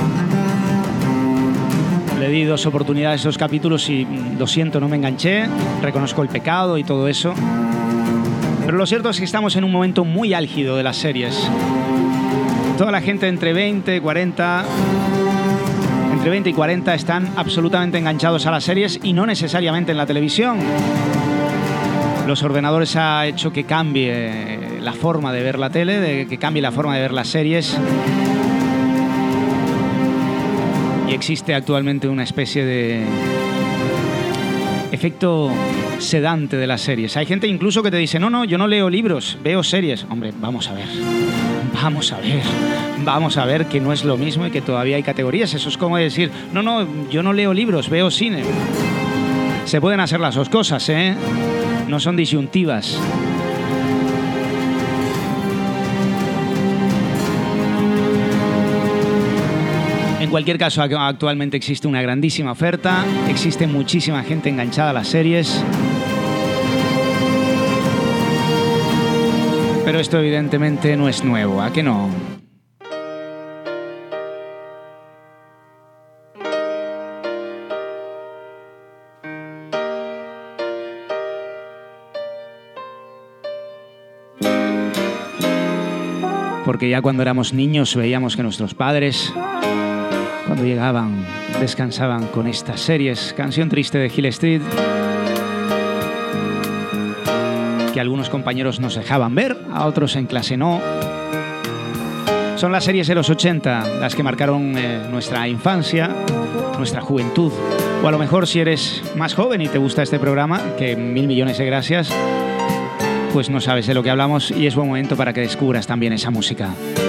Le di dos oportunidades a esos capítulos y lo siento, no me enganché. Reconozco el pecado y todo eso. Pero lo cierto es que estamos en un momento muy álgido de las series. Toda la gente entre veinte, cuarenta... Entre veinte y cuarenta están absolutamente enganchados a las series y no necesariamente en la televisión. Los ordenadores ha hecho que cambie la forma de ver la tele, de que cambie la forma de ver las series. Y existe actualmente una especie de efecto sedante de las series. Hay gente incluso que te dice, no, no, yo no leo libros, veo series. Hombre, vamos a ver, vamos a ver, vamos a ver que no es lo mismo y que todavía hay categorías. Eso es como decir, no, no, yo no leo libros, veo cine. Se pueden hacer las dos cosas, ¿eh? No son disyuntivas. En cualquier caso, actualmente existe una grandísima oferta, existe muchísima gente enganchada a las series. Pero esto evidentemente no es nuevo, ¿a qué no? Porque ya cuando éramos niños veíamos que nuestros padres, cuando llegaban, descansaban con estas series. Canción triste de Hill Street, que algunos compañeros nos dejaban ver, a otros en clase no. Son las series de los ochenta, las que marcaron eh, nuestra infancia, nuestra juventud. O a lo mejor si eres más joven y te gusta este programa, que mil millones de gracias, pues no sabes de lo que hablamos y es buen momento para que descubras también esa música.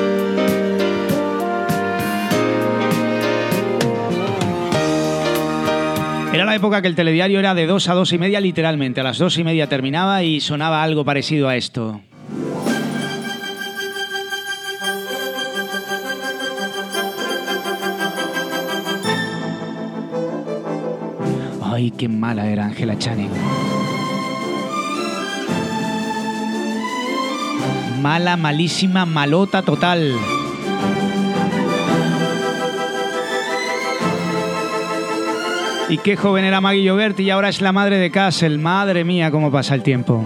Era la época que el telediario era de dos a dos y media, literalmente. A las dos y media terminaba y sonaba algo parecido a esto. Ay, qué mala era Angela Channing. Mala, malísima, malota total. Y qué joven era Maggie Llobet y ahora es la madre de Castle. Madre mía, cómo pasa el tiempo.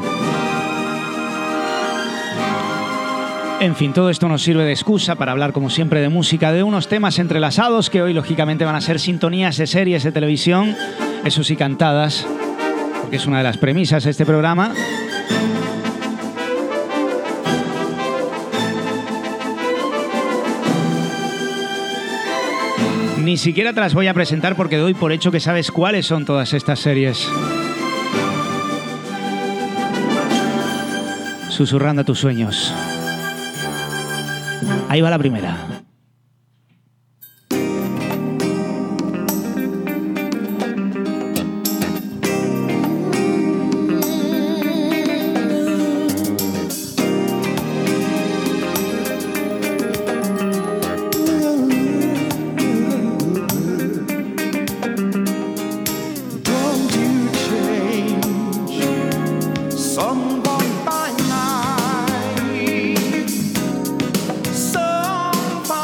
En fin, todo esto nos sirve de excusa para hablar, como siempre, de música, de unos temas entrelazados que hoy, lógicamente, van a ser sintonías de series de televisión, eso sí, cantadas, porque es una de las premisas de este programa. Ni siquiera te las voy a presentar porque doy por hecho que sabes cuáles son todas estas series. Susurrando a tus sueños. Ahí va la primera. Someone by night, someone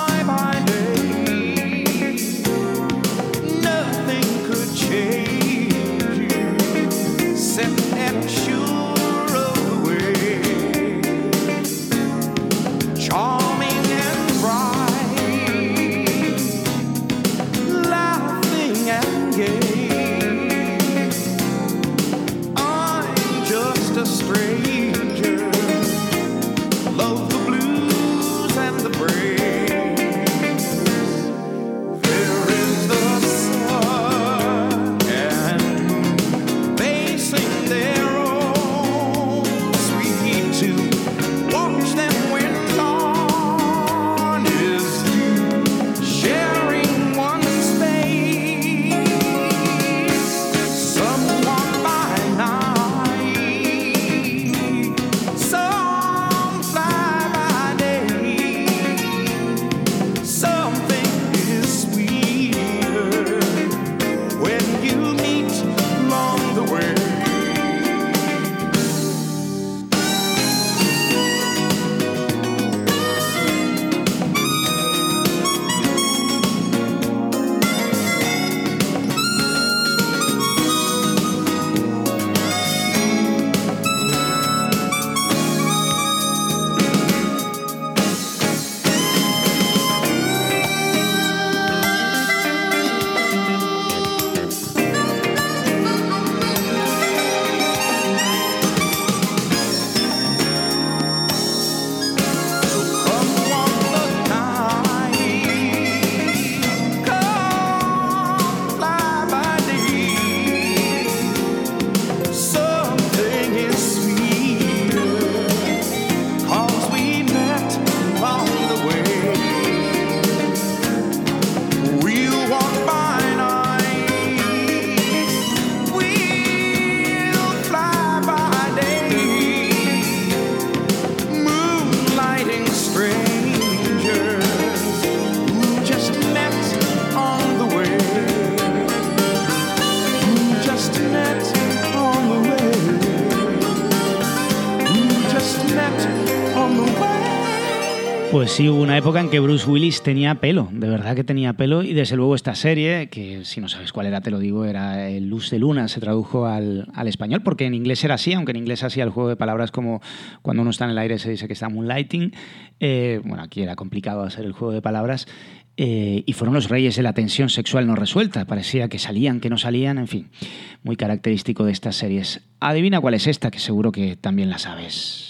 Pues sí, hubo una época en que Bruce Willis tenía pelo, de verdad que tenía pelo, y desde luego esta serie, que si no sabes cuál era te lo digo, era el Luz de Luna, se tradujo al, al español, porque en inglés era así, aunque en inglés hacía el juego de palabras como cuando uno está en el aire se dice que está moonlighting, eh, bueno, aquí era complicado hacer el juego de palabras, eh, y fueron los reyes de la tensión sexual no resuelta, parecía que salían, que no salían, en fin, muy característico de estas series. Adivina cuál es esta, que seguro que también la sabes.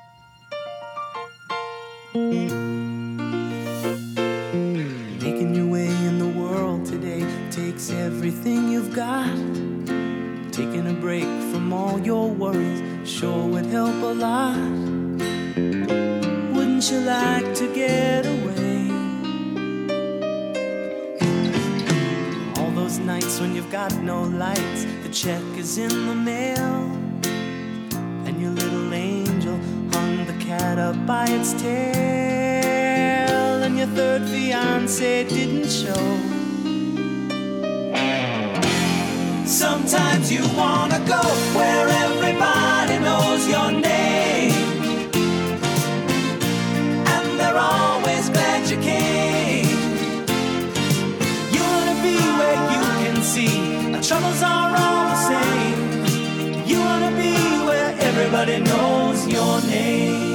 Making your way in the world today takes everything you've got. Taking a break from all your worries sure would help a lot. Wouldn't you like to get away? All those nights when you've got no lights, the check is in the mail, and your little angel hung the cat up by its tail, and your third fiancé didn't show. Sometimes you wanna go where everybody knows your name, and they're always glad you came. You wanna be where you can see our troubles are all the same. You wanna be where everybody knows your name.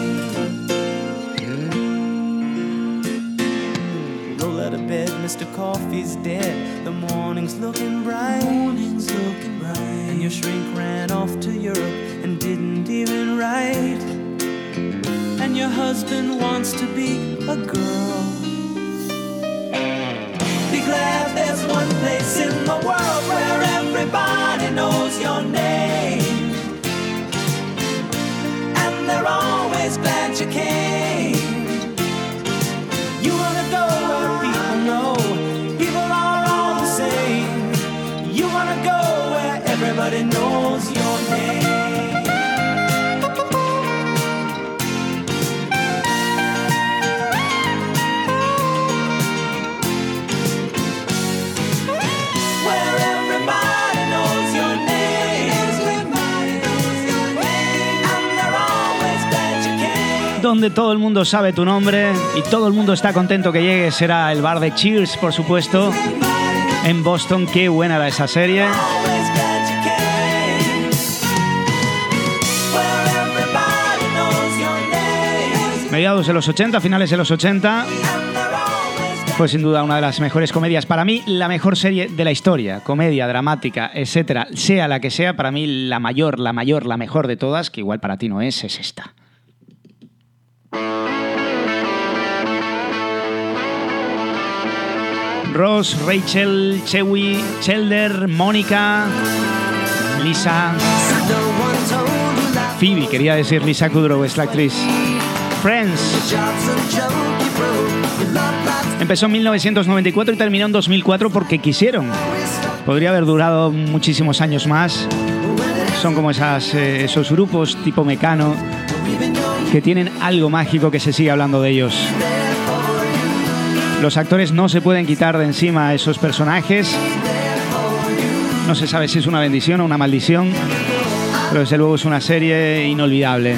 Roll out of bed, Mister Coffee's dead. The morning's looking bright. Morning's looking bright. And your shrink ran off to Europe and didn't even write. And your husband wants to be a girl. Be glad there's one place in the world where everybody knows your name, and they're always glad you came. You wanna go where people know people are all the same. You wanna go where everybody knows your name. Where everybody knows your name. Everybody knows your name. And they're always glad you came. Donde todo el mundo sabe tu nombre y todo el mundo está contento que llegues será el bar de Cheers, por supuesto, en Boston. Qué buena era esa serie. Always glad you came. Where everybody knows your name. Mediados de los ochenta, finales de los ochenta, And they're always glad. fue sin duda una de las mejores comedias. Para mí, la mejor serie de la historia. Comedia, dramática, etcétera. Sea la que sea, para mí la mayor, la mayor, la mejor de todas, que igual para ti no es, es esta. Ross, Rachel, Chewie, Chandler, Mónica, Lisa, Phoebe, quería decir Lisa Kudrow, es la actriz. Friends. Empezó en mil novecientos noventa y cuatro y terminó en dos mil cuatro porque quisieron. Podría haber durado muchísimos años más. Son como esas, eh, esos grupos tipo Mecano que tienen algo mágico que se sigue hablando de ellos. Los actores no se pueden quitar de encima a esos personajes. No se sabe si es una bendición o una maldición, pero desde luego es una serie inolvidable.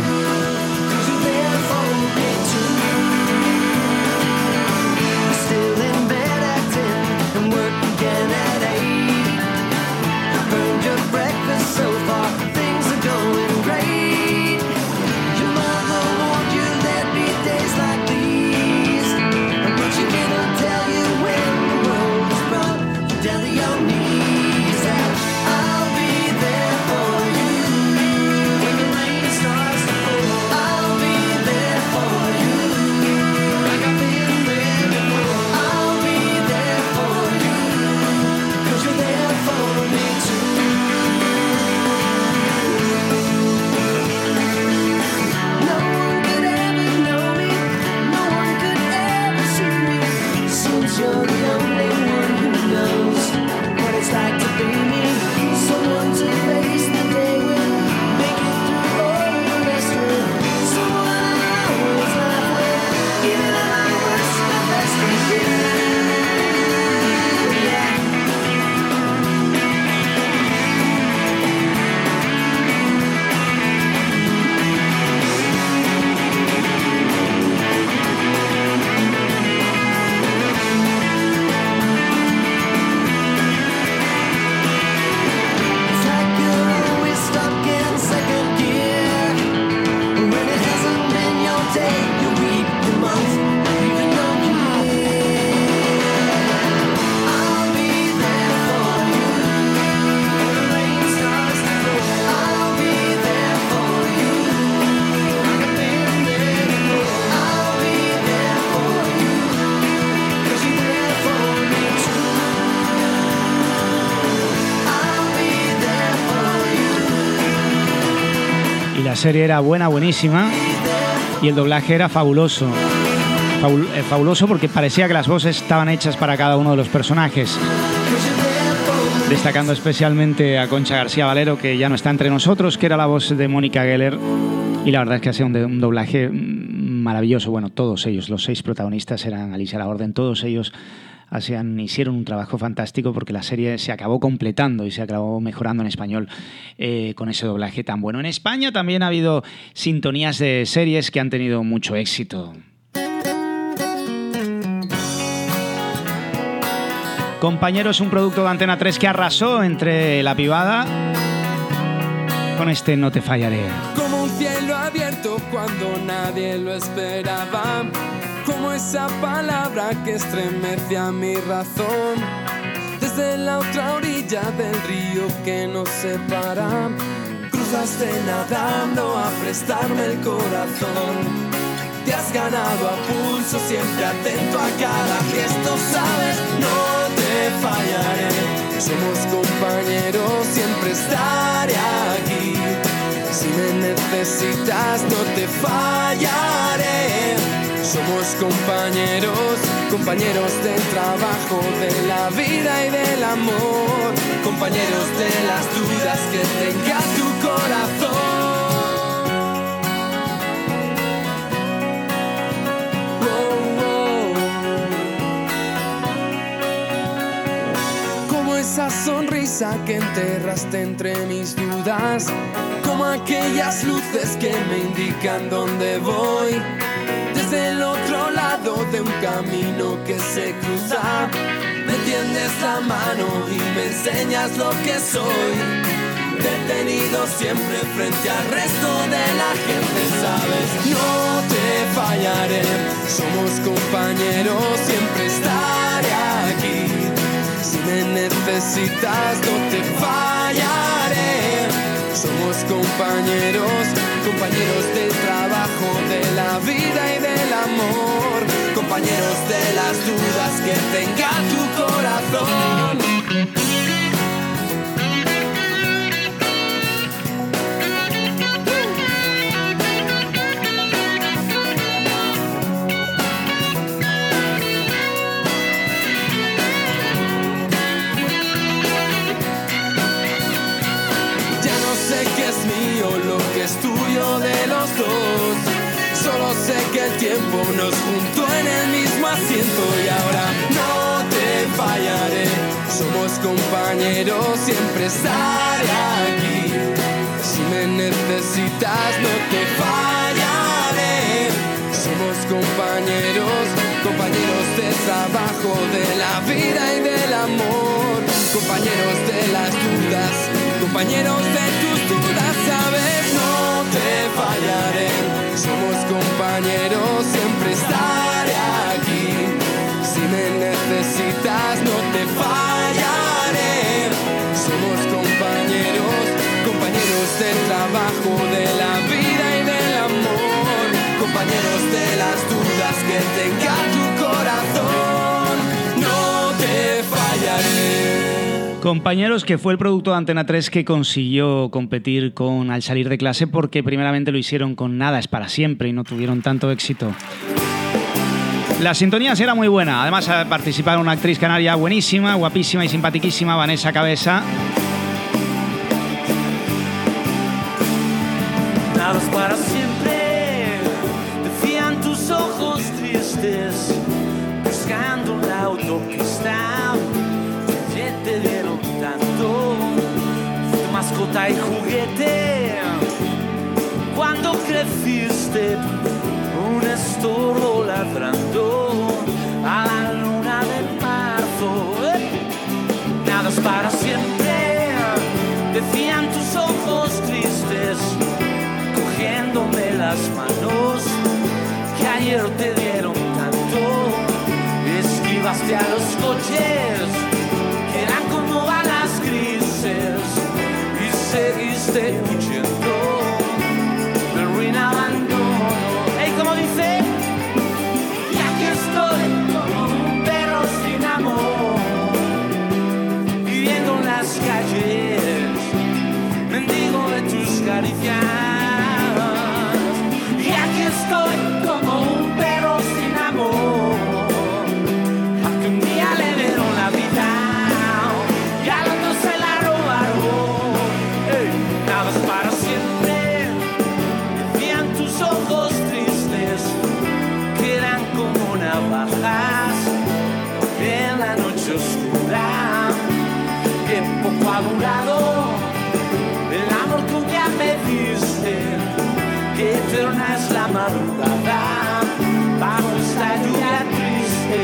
You're the only one who knows what it's like La serie era buena, buenísima, y el doblaje era fabuloso. Fabul- eh, fabuloso porque parecía que las voces estaban hechas para cada uno de los personajes. Destacando especialmente a Concha García Valero, que ya no está entre nosotros, que era la voz de Mónica Geller. Y la verdad es que hacía un, de- un doblaje maravilloso. Bueno, todos ellos, los seis protagonistas eran Alicia La Orden, todos ellos hacían, hicieron un trabajo fantástico porque la serie se acabó completando y se acabó mejorando en español eh, con ese doblaje tan bueno. En España también ha habido sintonías de series que han tenido mucho éxito. Compañeros, un producto de Antena tres que arrasó entre la pibada con este No te fallaré. Como un cielo abierto cuando nadie lo esperaba, como esa palabra que estremece a mi razón. Desde la otra orilla del río que nos separa, cruzaste nadando a prestarme el corazón. Te has ganado a pulso, siempre atento a cada gesto, sabes, no te fallaré. Somos compañeros, siempre estaré aquí. Si me necesitas, no te fallaré. Somos compañeros, compañeros del trabajo, de la vida y del amor. Compañeros de las dudas que tenga tu corazón. Esa sonrisa que enterraste entre mis dudas, como aquellas luces que me indican dónde voy. Desde el otro lado de un camino que se cruza, me tiendes la mano y me enseñas lo que soy. Detenido siempre frente al resto de la gente, sabes, no te fallaré. Somos compañeros, siempre estaré aquí. Si me necesitas, no te fallaré. Somos compañeros, compañeros del trabajo, de la vida y del amor. Compañeros de las dudas que tenga tu corazón. Es tuyo de los dos. Solo sé que el tiempo nos juntó en el mismo asiento y ahora no te fallaré. Somos compañeros, siempre estaré aquí. Si me necesitas, no te fallaré. Somos compañeros, compañeros de trabajo, de la vida y del amor. Compañeros de las dudas, compañeros de tus dudas, sabes, no te fallaré. Somos compañeros, siempre estaré aquí. Si me necesitas, no te fallaré. Somos compañeros, compañeros del trabajo, de la vida y del amor. Compañeros de las dudas que tenga tu corazón, no te fallaré. Compañeros, que fue el producto de Antena tres que consiguió competir con Al salir de clase, porque primeramente lo hicieron con Nada es para siempre y no tuvieron tanto éxito. La sintonía sí era muy buena. Además participaron una actriz canaria buenísima, guapísima y simpatiquísima, Vanessa Cabeza. Nada es para siempre, decían tus ojos tristes, buscando la autopista. Te dieron tanto, tu mascota y juguete. Cuando creciste, un estorbo ladrando a la luna de marzo. Nada es para siempre, decían tus ojos tristes, cogiéndome las manos que ayer te dieron tanto. Esquivaste a los coches, eran como balas grises, y seguiste huyendo del ruin abandono. Ey, como dice, y aquí estoy como un perro sin amor, viviendo en las calles, mendigo de tus caricias. estoy como un perro sin amor. A que un día le dieron la vida y al otro se la robaron. Hey, nada es para siempre, decían tus ojos tristes, que eran como navajas en la noche oscura. Que poco ha durado el amor que un día me diste, que eterna es la madrugada bajo esta lluvia triste.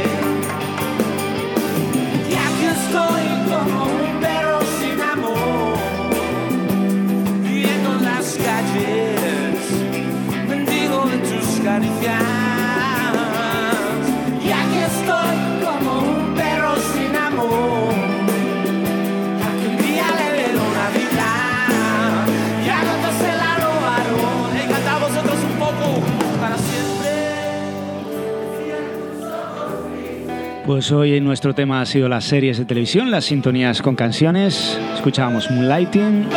Y aquí estoy como un perro sin amor, viviendo en las calles, mendigo de tus caricias. Y aquí estoy como un perro sin amor, a que un día le dieron la vida y al otro se la robaron. Hey, cantad vosotros un poco para siempre. Pues hoy nuestro tema ha sido las series de televisión, las sintonías con canciones. Escuchábamos Moonlighting,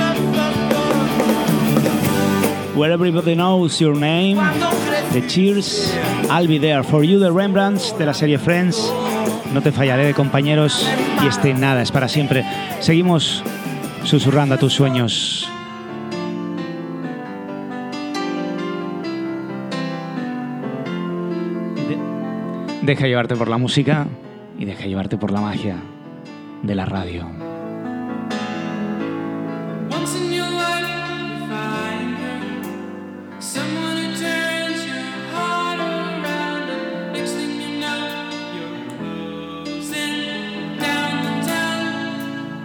Where Everybody Knows Your Name, The Cheers, I'll Be There For You, The Rembrandts, de la serie Friends, No te fallaré, de Compañeros, y este Nada es para siempre. Seguimos susurrando a tus sueños. De- deja llevarte por la música y deja llevarte por la magia de la radio. Once in your life you find her, someone who turns your heart around, and next thing you know you're closing down the town.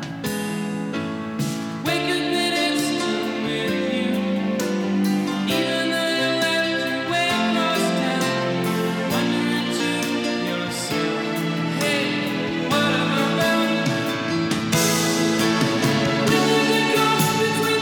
Wake up and it's still with you, even though you left your way across town. Wondering to yourself, hey, what have I done? When you get caught between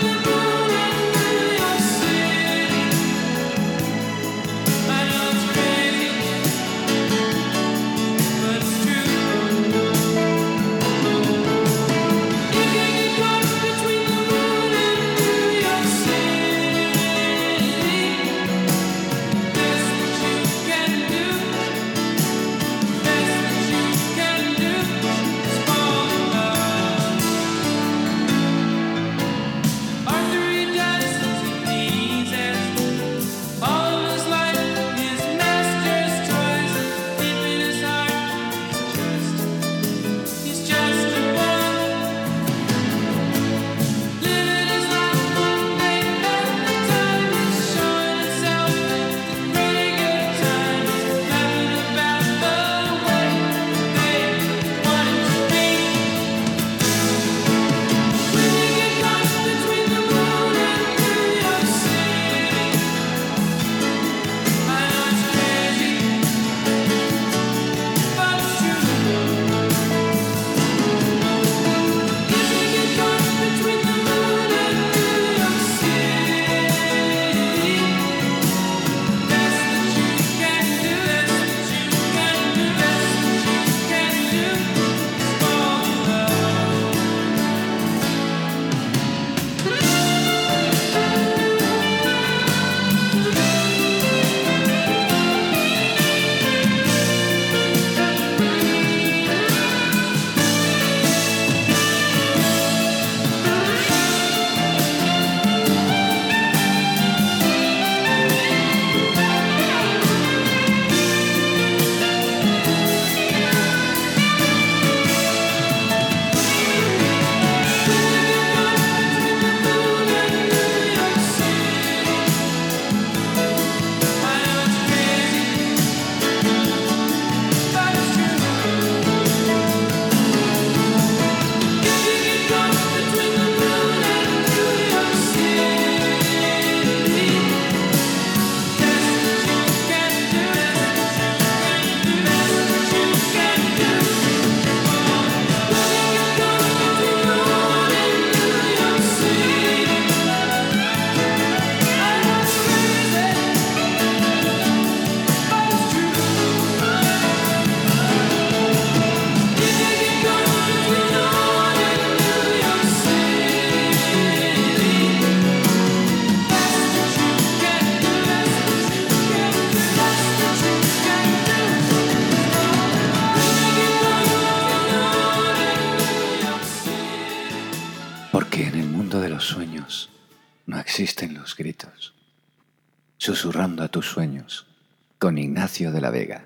Porque en el mundo de los sueños no existen los gritos. Susurrando a tus sueños, con Ignacio de la Vega.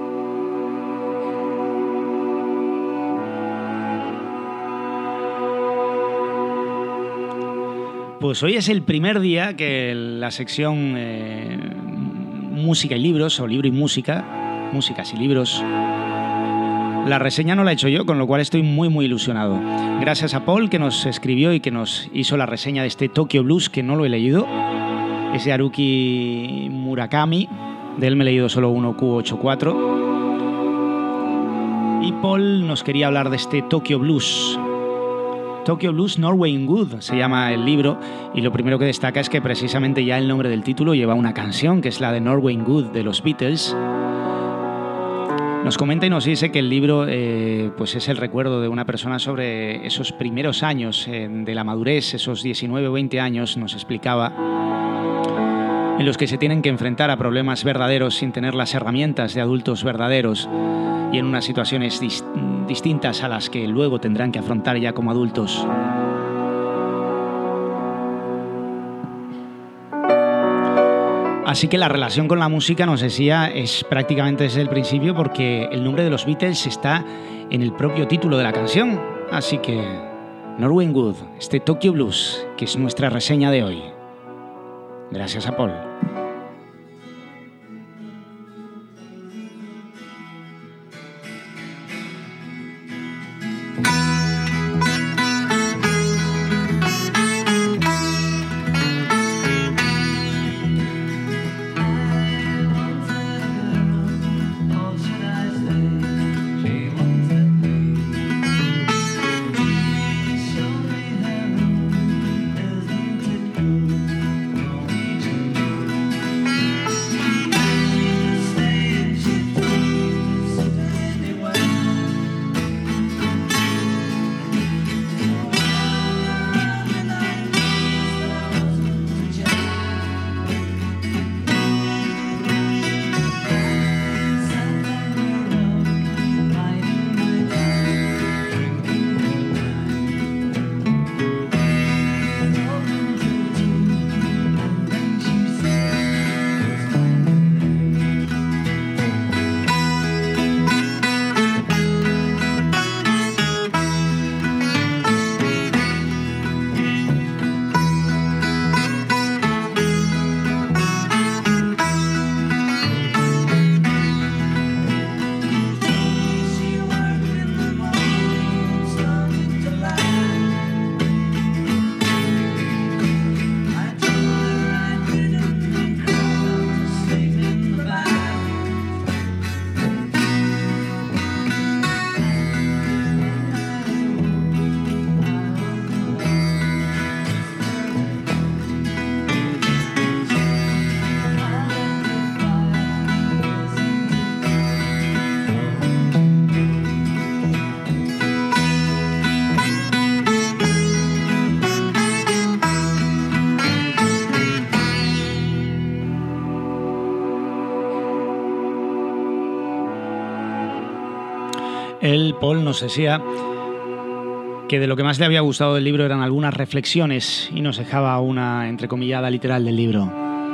Pues hoy es el primer día que la sección eh, música y libros, o libro y música, músicas y libros, la reseña no la he hecho yo, con lo cual estoy muy muy ilusionado. Gracias a Paul, que nos escribió y que nos hizo la reseña de este Tokyo Blues, que no lo he leído. Es de Haruki Murakami, de él me he leído solo uno Q ochenta y cuatro. Y Paul nos quería hablar de este Tokyo Blues. Tokyo Blues Norway in Wood se llama el libro, y lo primero que destaca es que precisamente ya el nombre del título lleva una canción, que es la de Norway in Wood de los Beatles. Nos comenta y nos dice que el libro eh, pues es el recuerdo de una persona sobre esos primeros años eh, de la madurez, esos diecinueve o veinte años, nos explicaba, en los que se tienen que enfrentar a problemas verdaderos sin tener las herramientas de adultos verdaderos y en unas situaciones dis- distintas a las que luego tendrán que afrontar ya como adultos. Así que la relación con la música, nos decía, es prácticamente desde el principio, porque el nombre de los Beatles está en el propio título de la canción. Así que Norway in Wood, este Tokyo Blues, que es nuestra reseña de hoy. Gracias a Paul. El Paul nos decía que de lo que más le había gustado del libro eran algunas reflexiones y nos dejaba una entrecomillada literal del libro.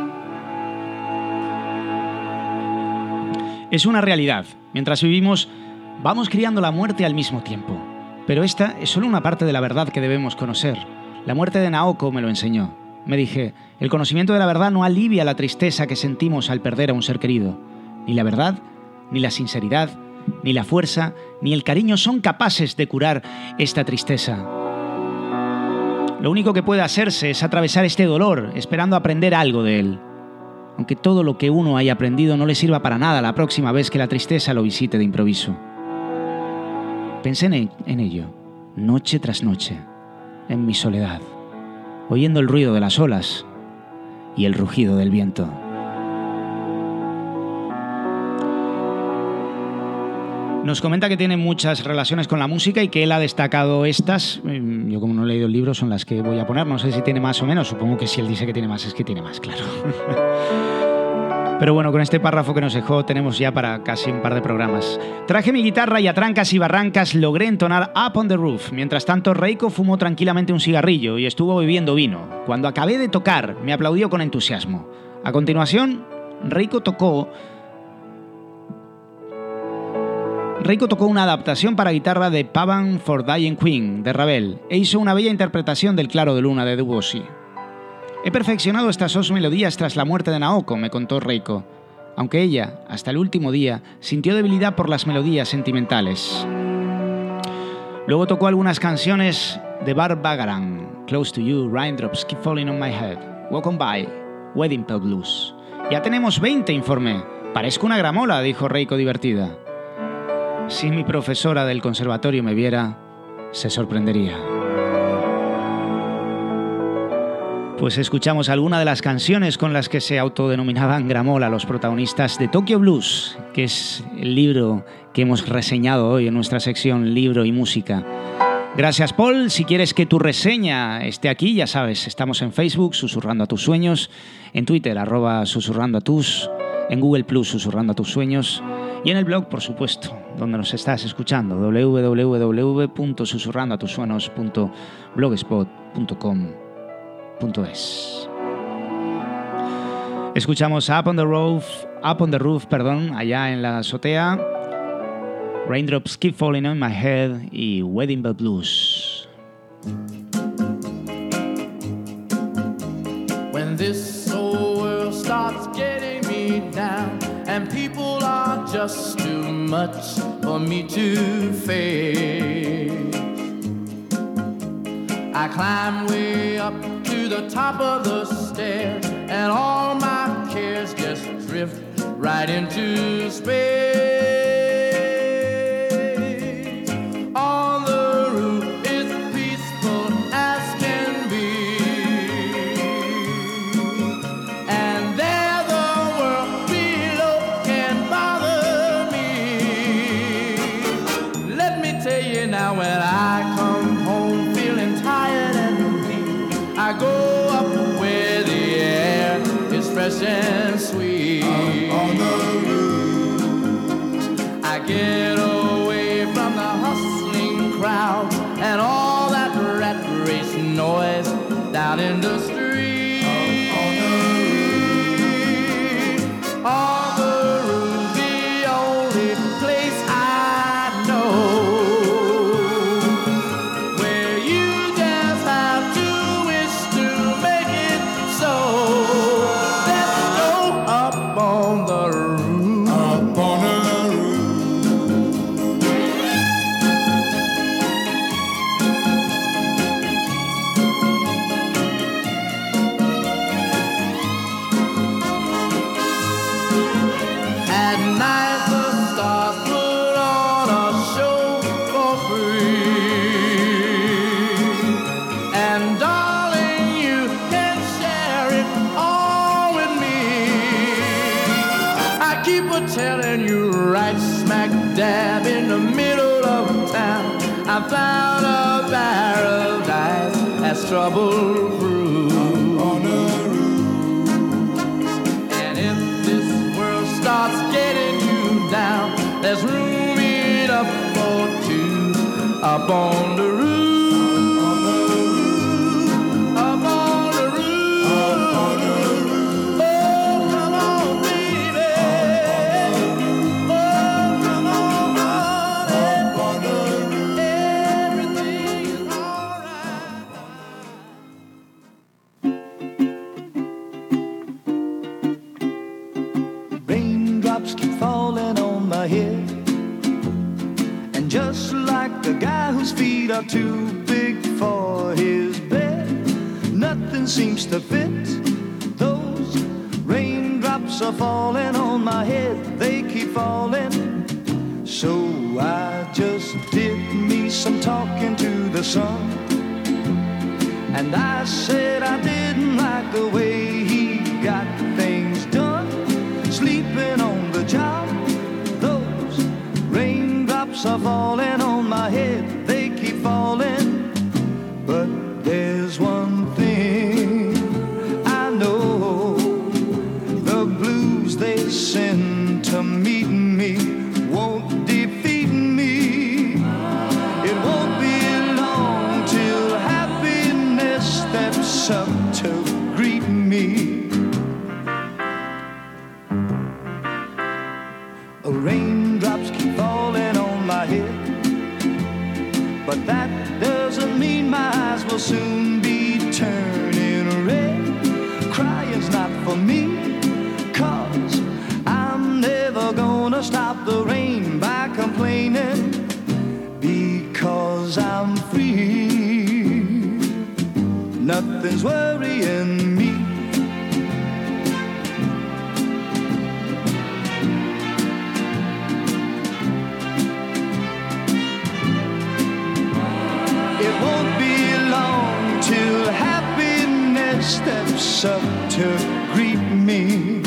Es una realidad. Mientras vivimos, vamos criando la muerte al mismo tiempo. Pero esta es solo una parte de la verdad que debemos conocer. La muerte de Naoko me lo enseñó. Me dije, el conocimiento de la verdad no alivia la tristeza que sentimos al perder a un ser querido. Ni la verdad, ni la sinceridad, ni la fuerza, ni el cariño son capaces de curar esta tristeza. Lo único que puede hacerse es atravesar este dolor, esperando aprender algo de él. Aunque todo lo que uno haya aprendido no le sirva para nada la próxima vez que la tristeza lo visite de improviso. Pensé en, en ello, noche tras noche, en mi soledad, oyendo el ruido de las olas y el rugido del viento. Nos comenta que tiene muchas relaciones con la música y que él ha destacado estas. Yo, como no he leído el libro, son las que voy a poner. No sé si tiene más o menos. Supongo que si él dice que tiene más, es que tiene más, claro. Pero bueno, con este párrafo que nos dejó tenemos ya para casi un par de programas. Traje mi guitarra y a trancas y barrancas logré entonar Up on the Roof. Mientras tanto, Reiko fumó tranquilamente un cigarrillo y estuvo bebiendo vino. Cuando acabé de tocar, me aplaudió con entusiasmo. A continuación, Reiko tocó... Reiko tocó una adaptación para guitarra de Pavan for Dying Queen, de Ravel, e hizo una bella interpretación del Claro de Luna, de Debussy. He perfeccionado estas dos melodías tras la muerte de Naoko, me contó Reiko, aunque ella, hasta el último día, sintió debilidad por las melodías sentimentales. Luego tocó algunas canciones de Bart Bacharach, Close to You, Raindrops Keep Falling on My Head, Walk On By, Wedding Bell Blues. Ya tenemos veinte, informé. Parezco una gramola, dijo Reiko divertida. Si mi profesora del conservatorio me viera, se sorprendería. Pues escuchamos alguna de las canciones con las que se autodenominaban gramola los protagonistas de Tokyo Blues, que es el libro que hemos reseñado hoy en nuestra sección Libro y Música. Gracias, Paul. Si quieres que tu reseña esté aquí, ya sabes, estamos en Facebook, Susurrando a tus sueños, en Twitter, arroba Susurrando a tus, en Google Plus, Susurrando a tus sueños, y en el blog, por supuesto, donde nos estás escuchando, doble u doble u doble u punto susurrando a tus sueños punto blogspot punto com. .es. Escuchamos Up on the Roof, Up on the Roof, perdón, allá en la azotea, Raindrops Keep Falling on My Head y Wedding Bell Blues. When this whole world starts getting me down and people are just too much for me to face, I climb way up to the top of the stairs and all my cares just drift right into space. On the roof it's peaceful as can be, and there the world below can bother me. Let me tell you now, when I come home feeling tired and weak, I go up where the air is fresh and sweet. On the roof, I get away from the hustling crowd and all that rat race noise down in the street. On the roof, on the roof, the only place I know. Dab in the middle of town, I found a paradise that's trouble-proof. And if this world starts getting you down, there's room enough for two up on the roof. Are too big for his bed. Nothing seems to fit. Those raindrops are falling on my head. They keep falling. So I just did me some talking to the sun, and I said I didn't like the way he got things done, sleeping on the job. Those raindrops are falling on my head. Falling, but there's one thing I know: the blues they will soon be turning red. Crying's not for me, 'cause I'm never gonna stop the rain by complaining, because I'm free. Nothing's worrying me. It won't be long till happiness steps up to greet me.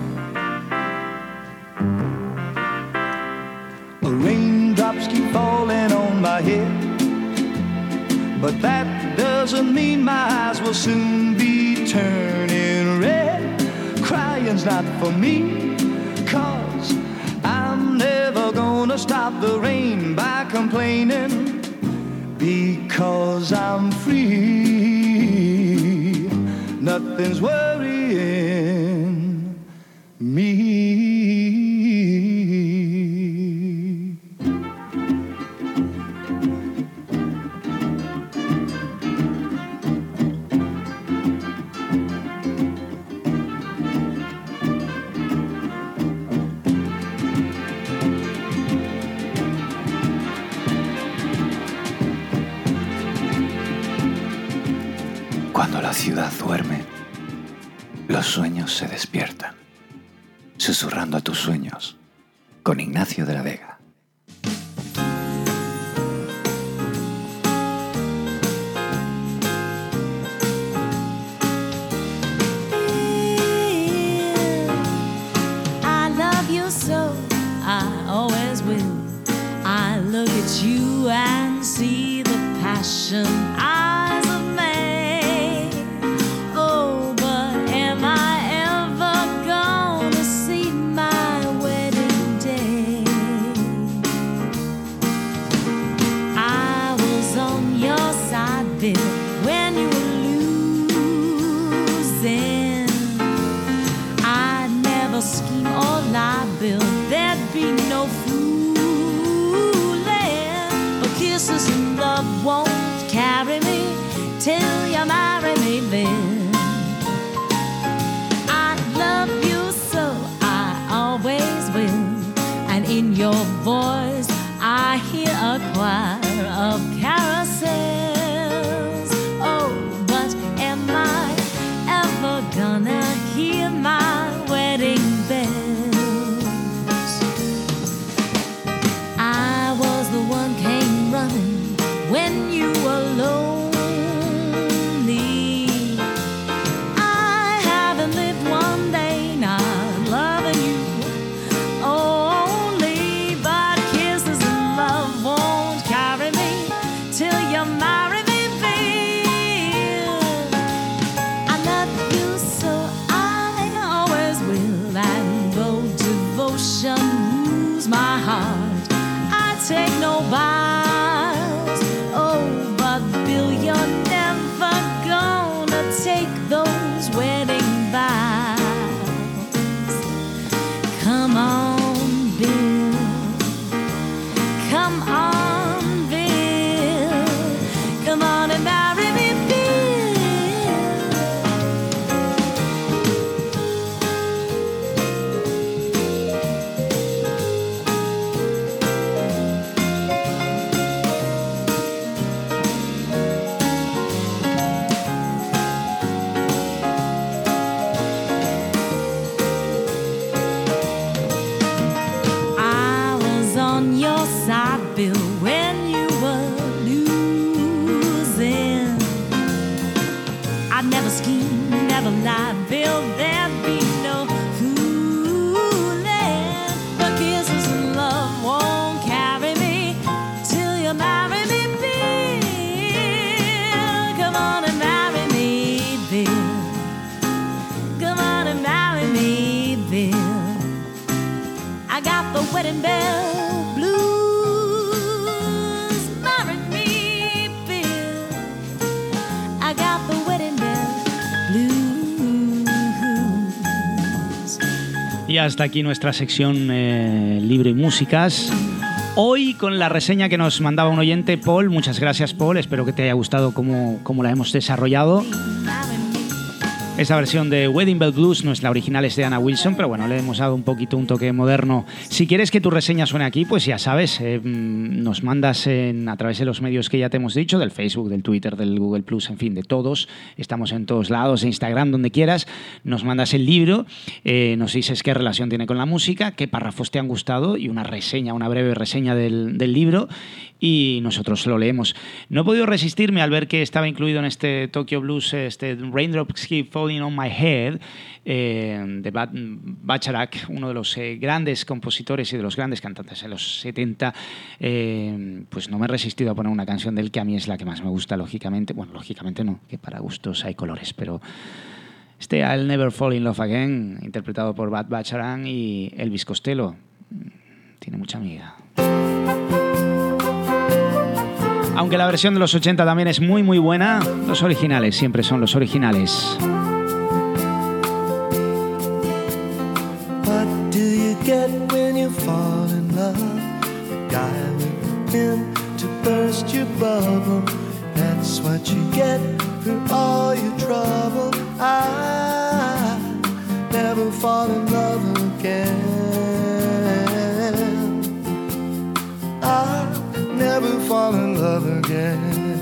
Raindrops keep falling on my head, but that doesn't mean my eyes will soon be turning red. Crying's not for me, 'cause I'm never gonna stop the rain by complaining, because I'm free. Nothing's worrying me. Cuando la ciudad duerme, los sueños se despiertan. Susurrando a tus sueños, con Ignacio de la Vega. I love you so, I always will. I look at you and see the passion eyes of May. Oh, but am I ever gonna see my wedding day? I was on your side, Bill, when you were losing. I'd never scheme or lie, Bill, there'd be no fooling. But kisses and love won't carry me till you marry me, Bill. I love you so, I always will. And in your voice I hear a choir of carousels. Oh, but am I ever gonna hear my wedding bells? I was the one came running when you were lonely. I haven't lived one day not loving you only, but kisses and love won't carry me till you marry me, Bill. I love you so, I always will. And though devotion moves my heart, I take no vows. Oh, but Bill, you're never gonna take those wedding vows. Come on, Bill. Come on, Bill. Come on and marry me, Bill. I was on your side, Bill, when you were losing. I'd never scheme, never lie, Bill, there'd be no fooling. But kisses and love won't carry me till you marry me, Bill. Come on and marry me, Bill. Come on and marry me, Bill. I got the wedding bell blues. Marry me, Bill. I got the wedding bell blues. Y hasta aquí nuestra sección eh, Libro y Músicas. Hoy con la reseña que nos mandaba un oyente, Paul. Muchas gracias, Paul. Espero que te haya gustado cómo, cómo la hemos desarrollado. Esta versión de Wedding Bell Blues no es la original, es de Anna Wilson, pero bueno, le hemos dado un poquito un toque moderno. Si quieres que tu reseña suene aquí, pues ya sabes, eh, nos mandas en, a través de los medios que ya te hemos dicho, del Facebook, del Twitter, del Google Plus, en fin, de todos. Estamos en todos lados, en Instagram, donde quieras. Nos mandas el libro, eh, nos dices qué relación tiene con la música, qué párrafos te han gustado y una reseña, una breve reseña del, del libro, y nosotros lo leemos. No he podido resistirme al ver que estaba incluido en este Tokyo Blues, este Raindrops Keep Falling on My Head, eh, de Bacharach, uno de los eh, grandes compositores y de los grandes cantantes de los setenta. Eh, pues no me he resistido a poner una canción de él que a mí es la que más me gusta, lógicamente. Bueno, lógicamente no, que para gustos hay colores, pero este I'll Never Fall in Love Again, interpretado por Bad Bacharach y Elvis Costello, tiene mucha amiga. Aunque la versión de los ochenta también es muy muy buena, los originales siempre son los originales. What do you get when you fall in love? The guy with the pin to burst your bubble. That's what you get for all your trouble. I never fall in love again. I never fall in love again.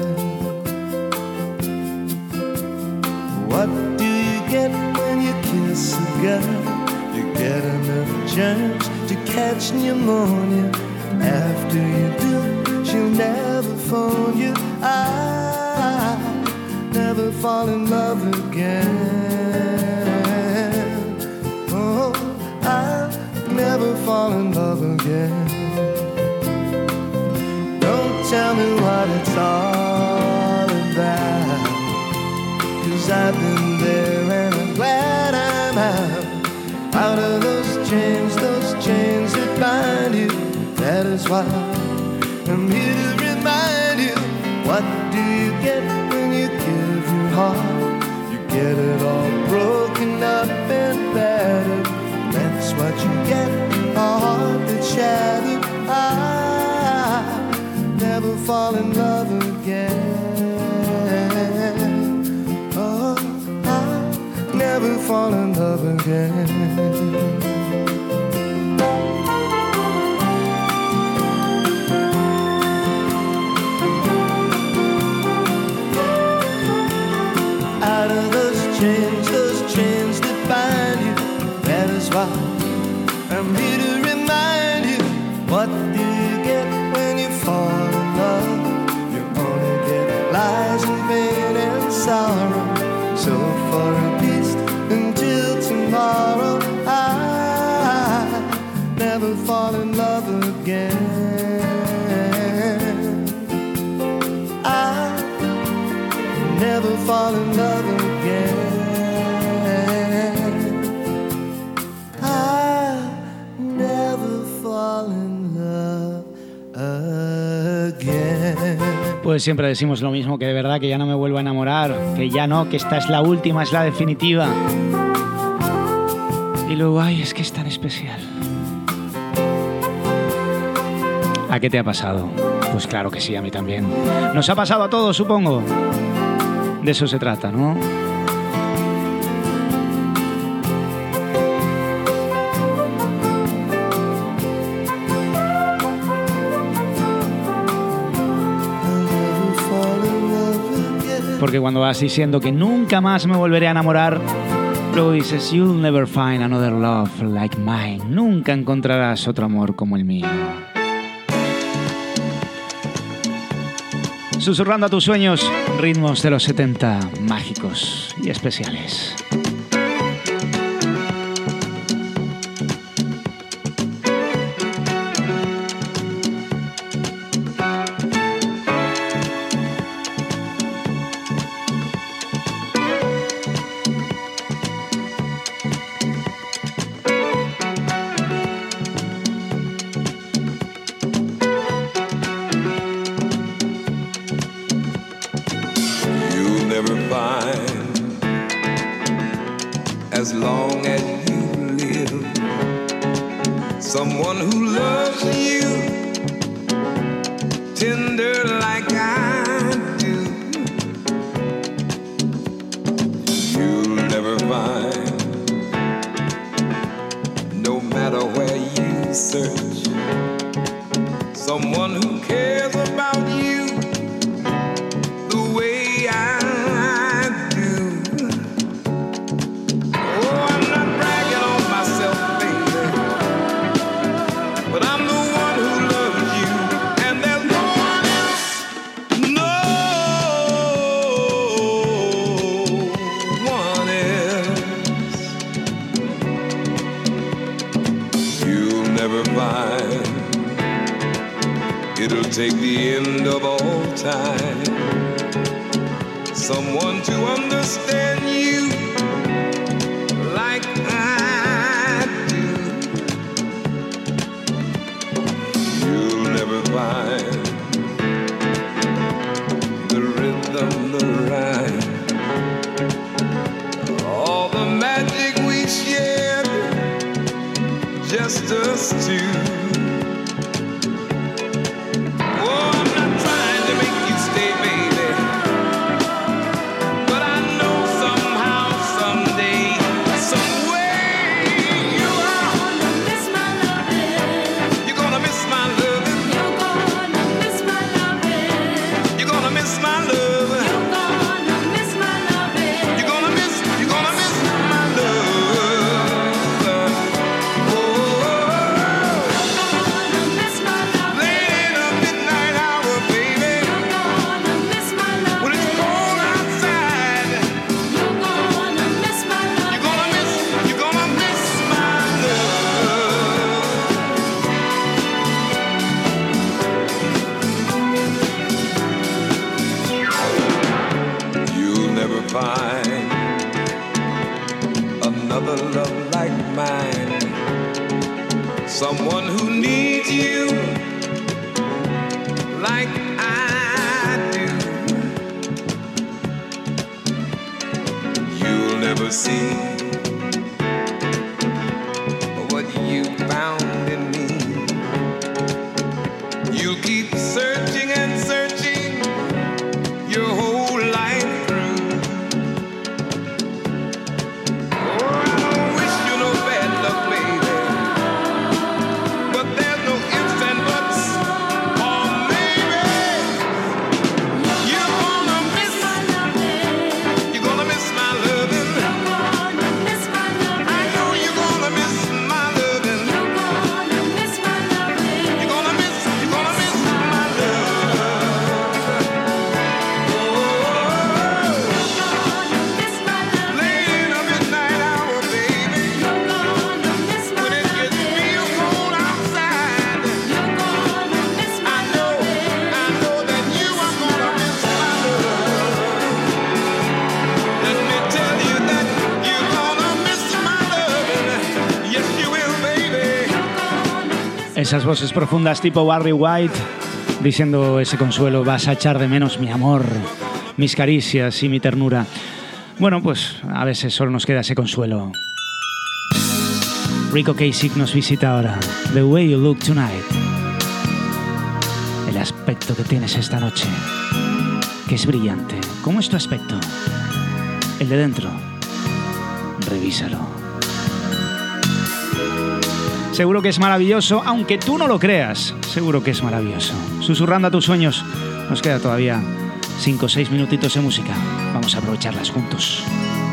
What do you get when you kiss a girl? You get enough germs to catch pneumonia. After you do, she'll never phone you. I never fall in love again. Oh, I never fall in love again. Don't tell me what it's all about, 'cause I've been there and I'm glad I'm out. Out of those chains, those chains that bind you. That is why I'm here to remind you. What do you get when you give your heart? You get it all broken up and battered. That's what you get, a heart that's shattered. I never fall in love again. Oh, I never fall in love again. Out of those chains, those chains that bind you. That is why I'm here to remind you. What do you get when you fall in love? You only get lies and pain and sorrow. So for at least until tomorrow, I never fall in love again. I never fall in love again. I never fall in love again. Pues siempre decimos lo mismo, que de verdad que ya no me vuelvo a enamorar, que ya no, que esta es la última, es la definitiva. Y luego, ay, es que es tan especial. ¿A qué te ha pasado? Pues claro que sí, a mí también. Nos ha pasado a todos, supongo. De eso se trata, ¿no? Porque cuando vas diciendo que nunca más me volveré a enamorar, luego dices, you'll never find another love like mine. Nunca encontrarás otro amor como el mío. Susurrando a tus sueños, ritmos de los setenta, mágicos y especiales. As long as you live, someone who loves you tender like I do. You'll never find, no matter where you search, someone who cares about you the way I do. Oh, I'm not bragging on myself, baby, but I'm the one who loves you, and there's no one else, no one else. You'll never find, it'll take the end of all time, someone to understand you like I do. You'll never find the rhythm, the rhyme, all the magic we shared, just us two. Someone who needs you like I do. You'll never see what you found in me. You'll keep searching and searching your whole life through. Oh, I don't wish you no bad luck, baby. Esas voces profundas tipo Barry White diciendo ese consuelo, vas a echar de menos mi amor, mis caricias y mi ternura. Bueno, pues a veces solo nos queda ese consuelo. Rico Kasich nos visita ahora. The way you look tonight. El aspecto que tienes esta noche, que es brillante. ¿Cómo es tu aspecto? El de dentro. Revísalo. Seguro que es maravilloso, aunque tú no lo creas. Seguro que es maravilloso. Susurrando a tus sueños. Nos queda todavía cinco o seis minutitos de música. Vamos a aprovecharlas juntos.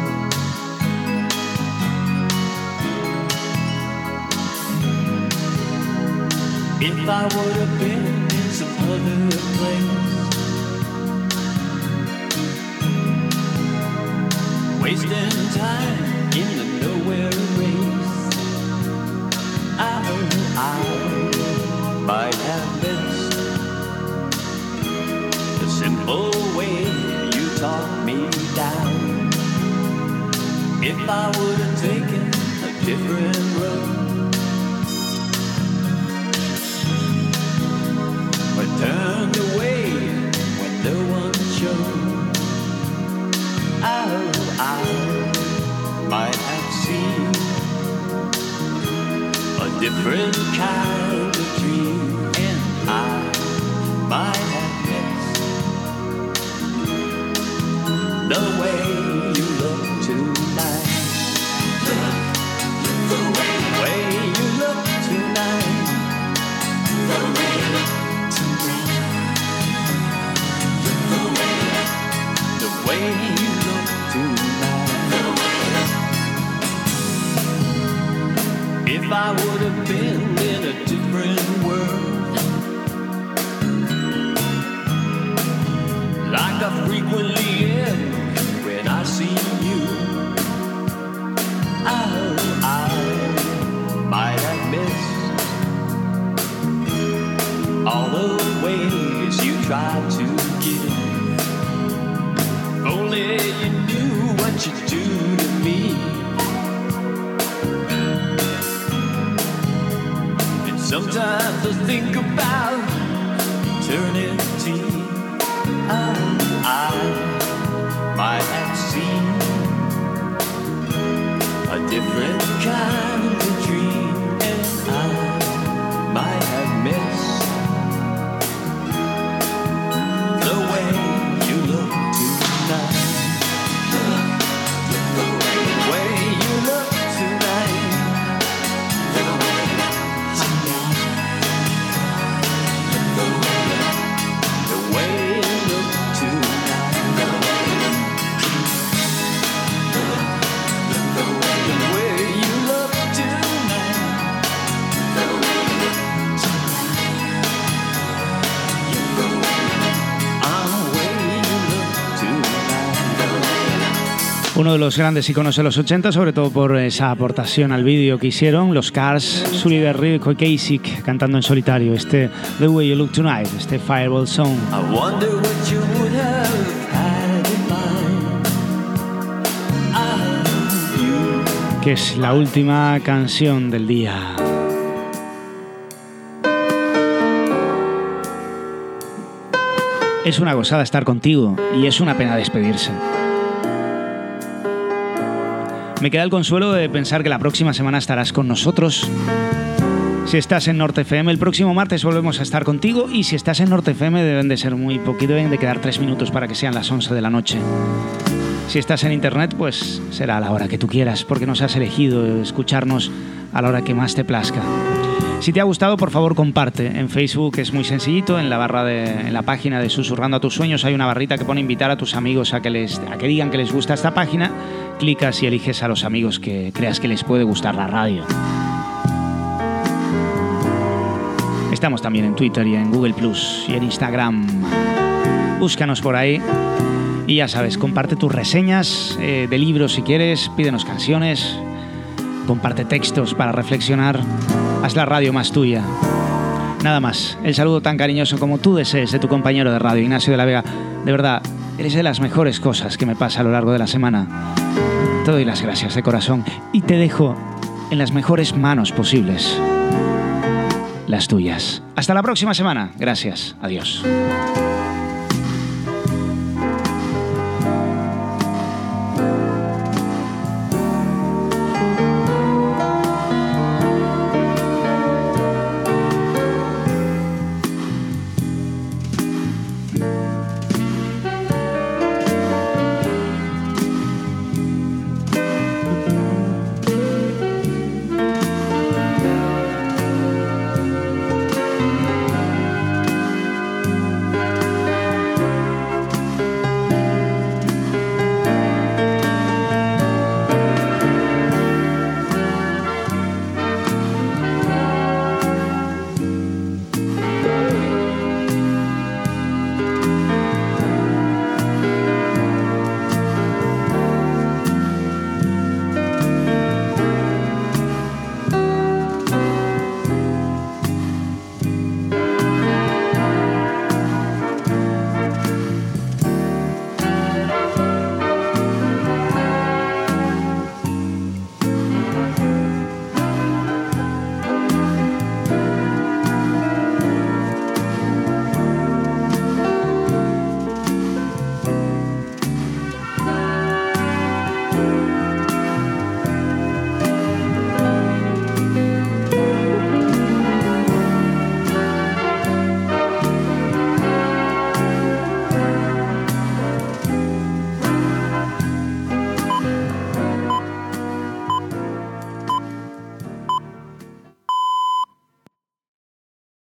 If I would have been in some other place, wasting time in the nowhere race, I, I might have missed the simple way you taught me down. If I would have taken a different road, turned away when no one showed, oh, I might have seen a different kind of dream, and I might the way you look tonight. The way you look tonight. The way you look tonight. The way you look tonight. If I would have been in a different world, like I frequently am when I see you, I, I might have missed all the ways you tried to give. If only you knew what you do to me. And sometimes I think about eternity. I, I might have seen a different kind of dream, and I might have missed the way you look tonight. The way you look tonight. The way you look tonight. The way you look tonight. The way you look tonight. The way you look Uno de los grandes iconos de los ochenta, sobre todo por esa aportación al vídeo que hicieron, los Cars, Sully de Rico y Kasich cantando en solitario este The Way You Look Tonight, este Fireball Song. I wonder what you would have had in mind. Ah, you. Que es la última canción del día. Es una gozada estar contigo y es una pena despedirse. Me queda el consuelo de pensar que la próxima semana estarás con nosotros. Si estás en Norte F M, el próximo martes volvemos a estar contigo. Y si estás en Norte F M, deben de ser muy poquito, deben de quedar tres minutos para que sean las once de la noche. Si estás en internet, pues será a la hora que tú quieras, porque nos has elegido escucharnos a la hora que más te plazca. Si te ha gustado, por favor, comparte. En Facebook es muy sencillito, en la barra de, en la página de Susurrando a tus Sueños hay una barrita que pone invitar a tus amigos a que, les, a que digan que les gusta esta página. Clicas y eliges a los amigos que creas que les puede gustar la radio. Estamos también en Twitter y en Google Plus y en Instagram. Búscanos por ahí. Y ya sabes, comparte tus reseñas eh, de libros si quieres, pídenos canciones, comparte textos para reflexionar. Haz la radio más tuya. Nada más. El saludo tan cariñoso como tú desees de tu compañero de radio, Ignacio de la Vega. De verdad, eres de las mejores cosas que me pasa a lo largo de la semana. Te doy las gracias de corazón y te dejo en las mejores manos posibles. Las tuyas. Hasta la próxima semana. Gracias. Adiós.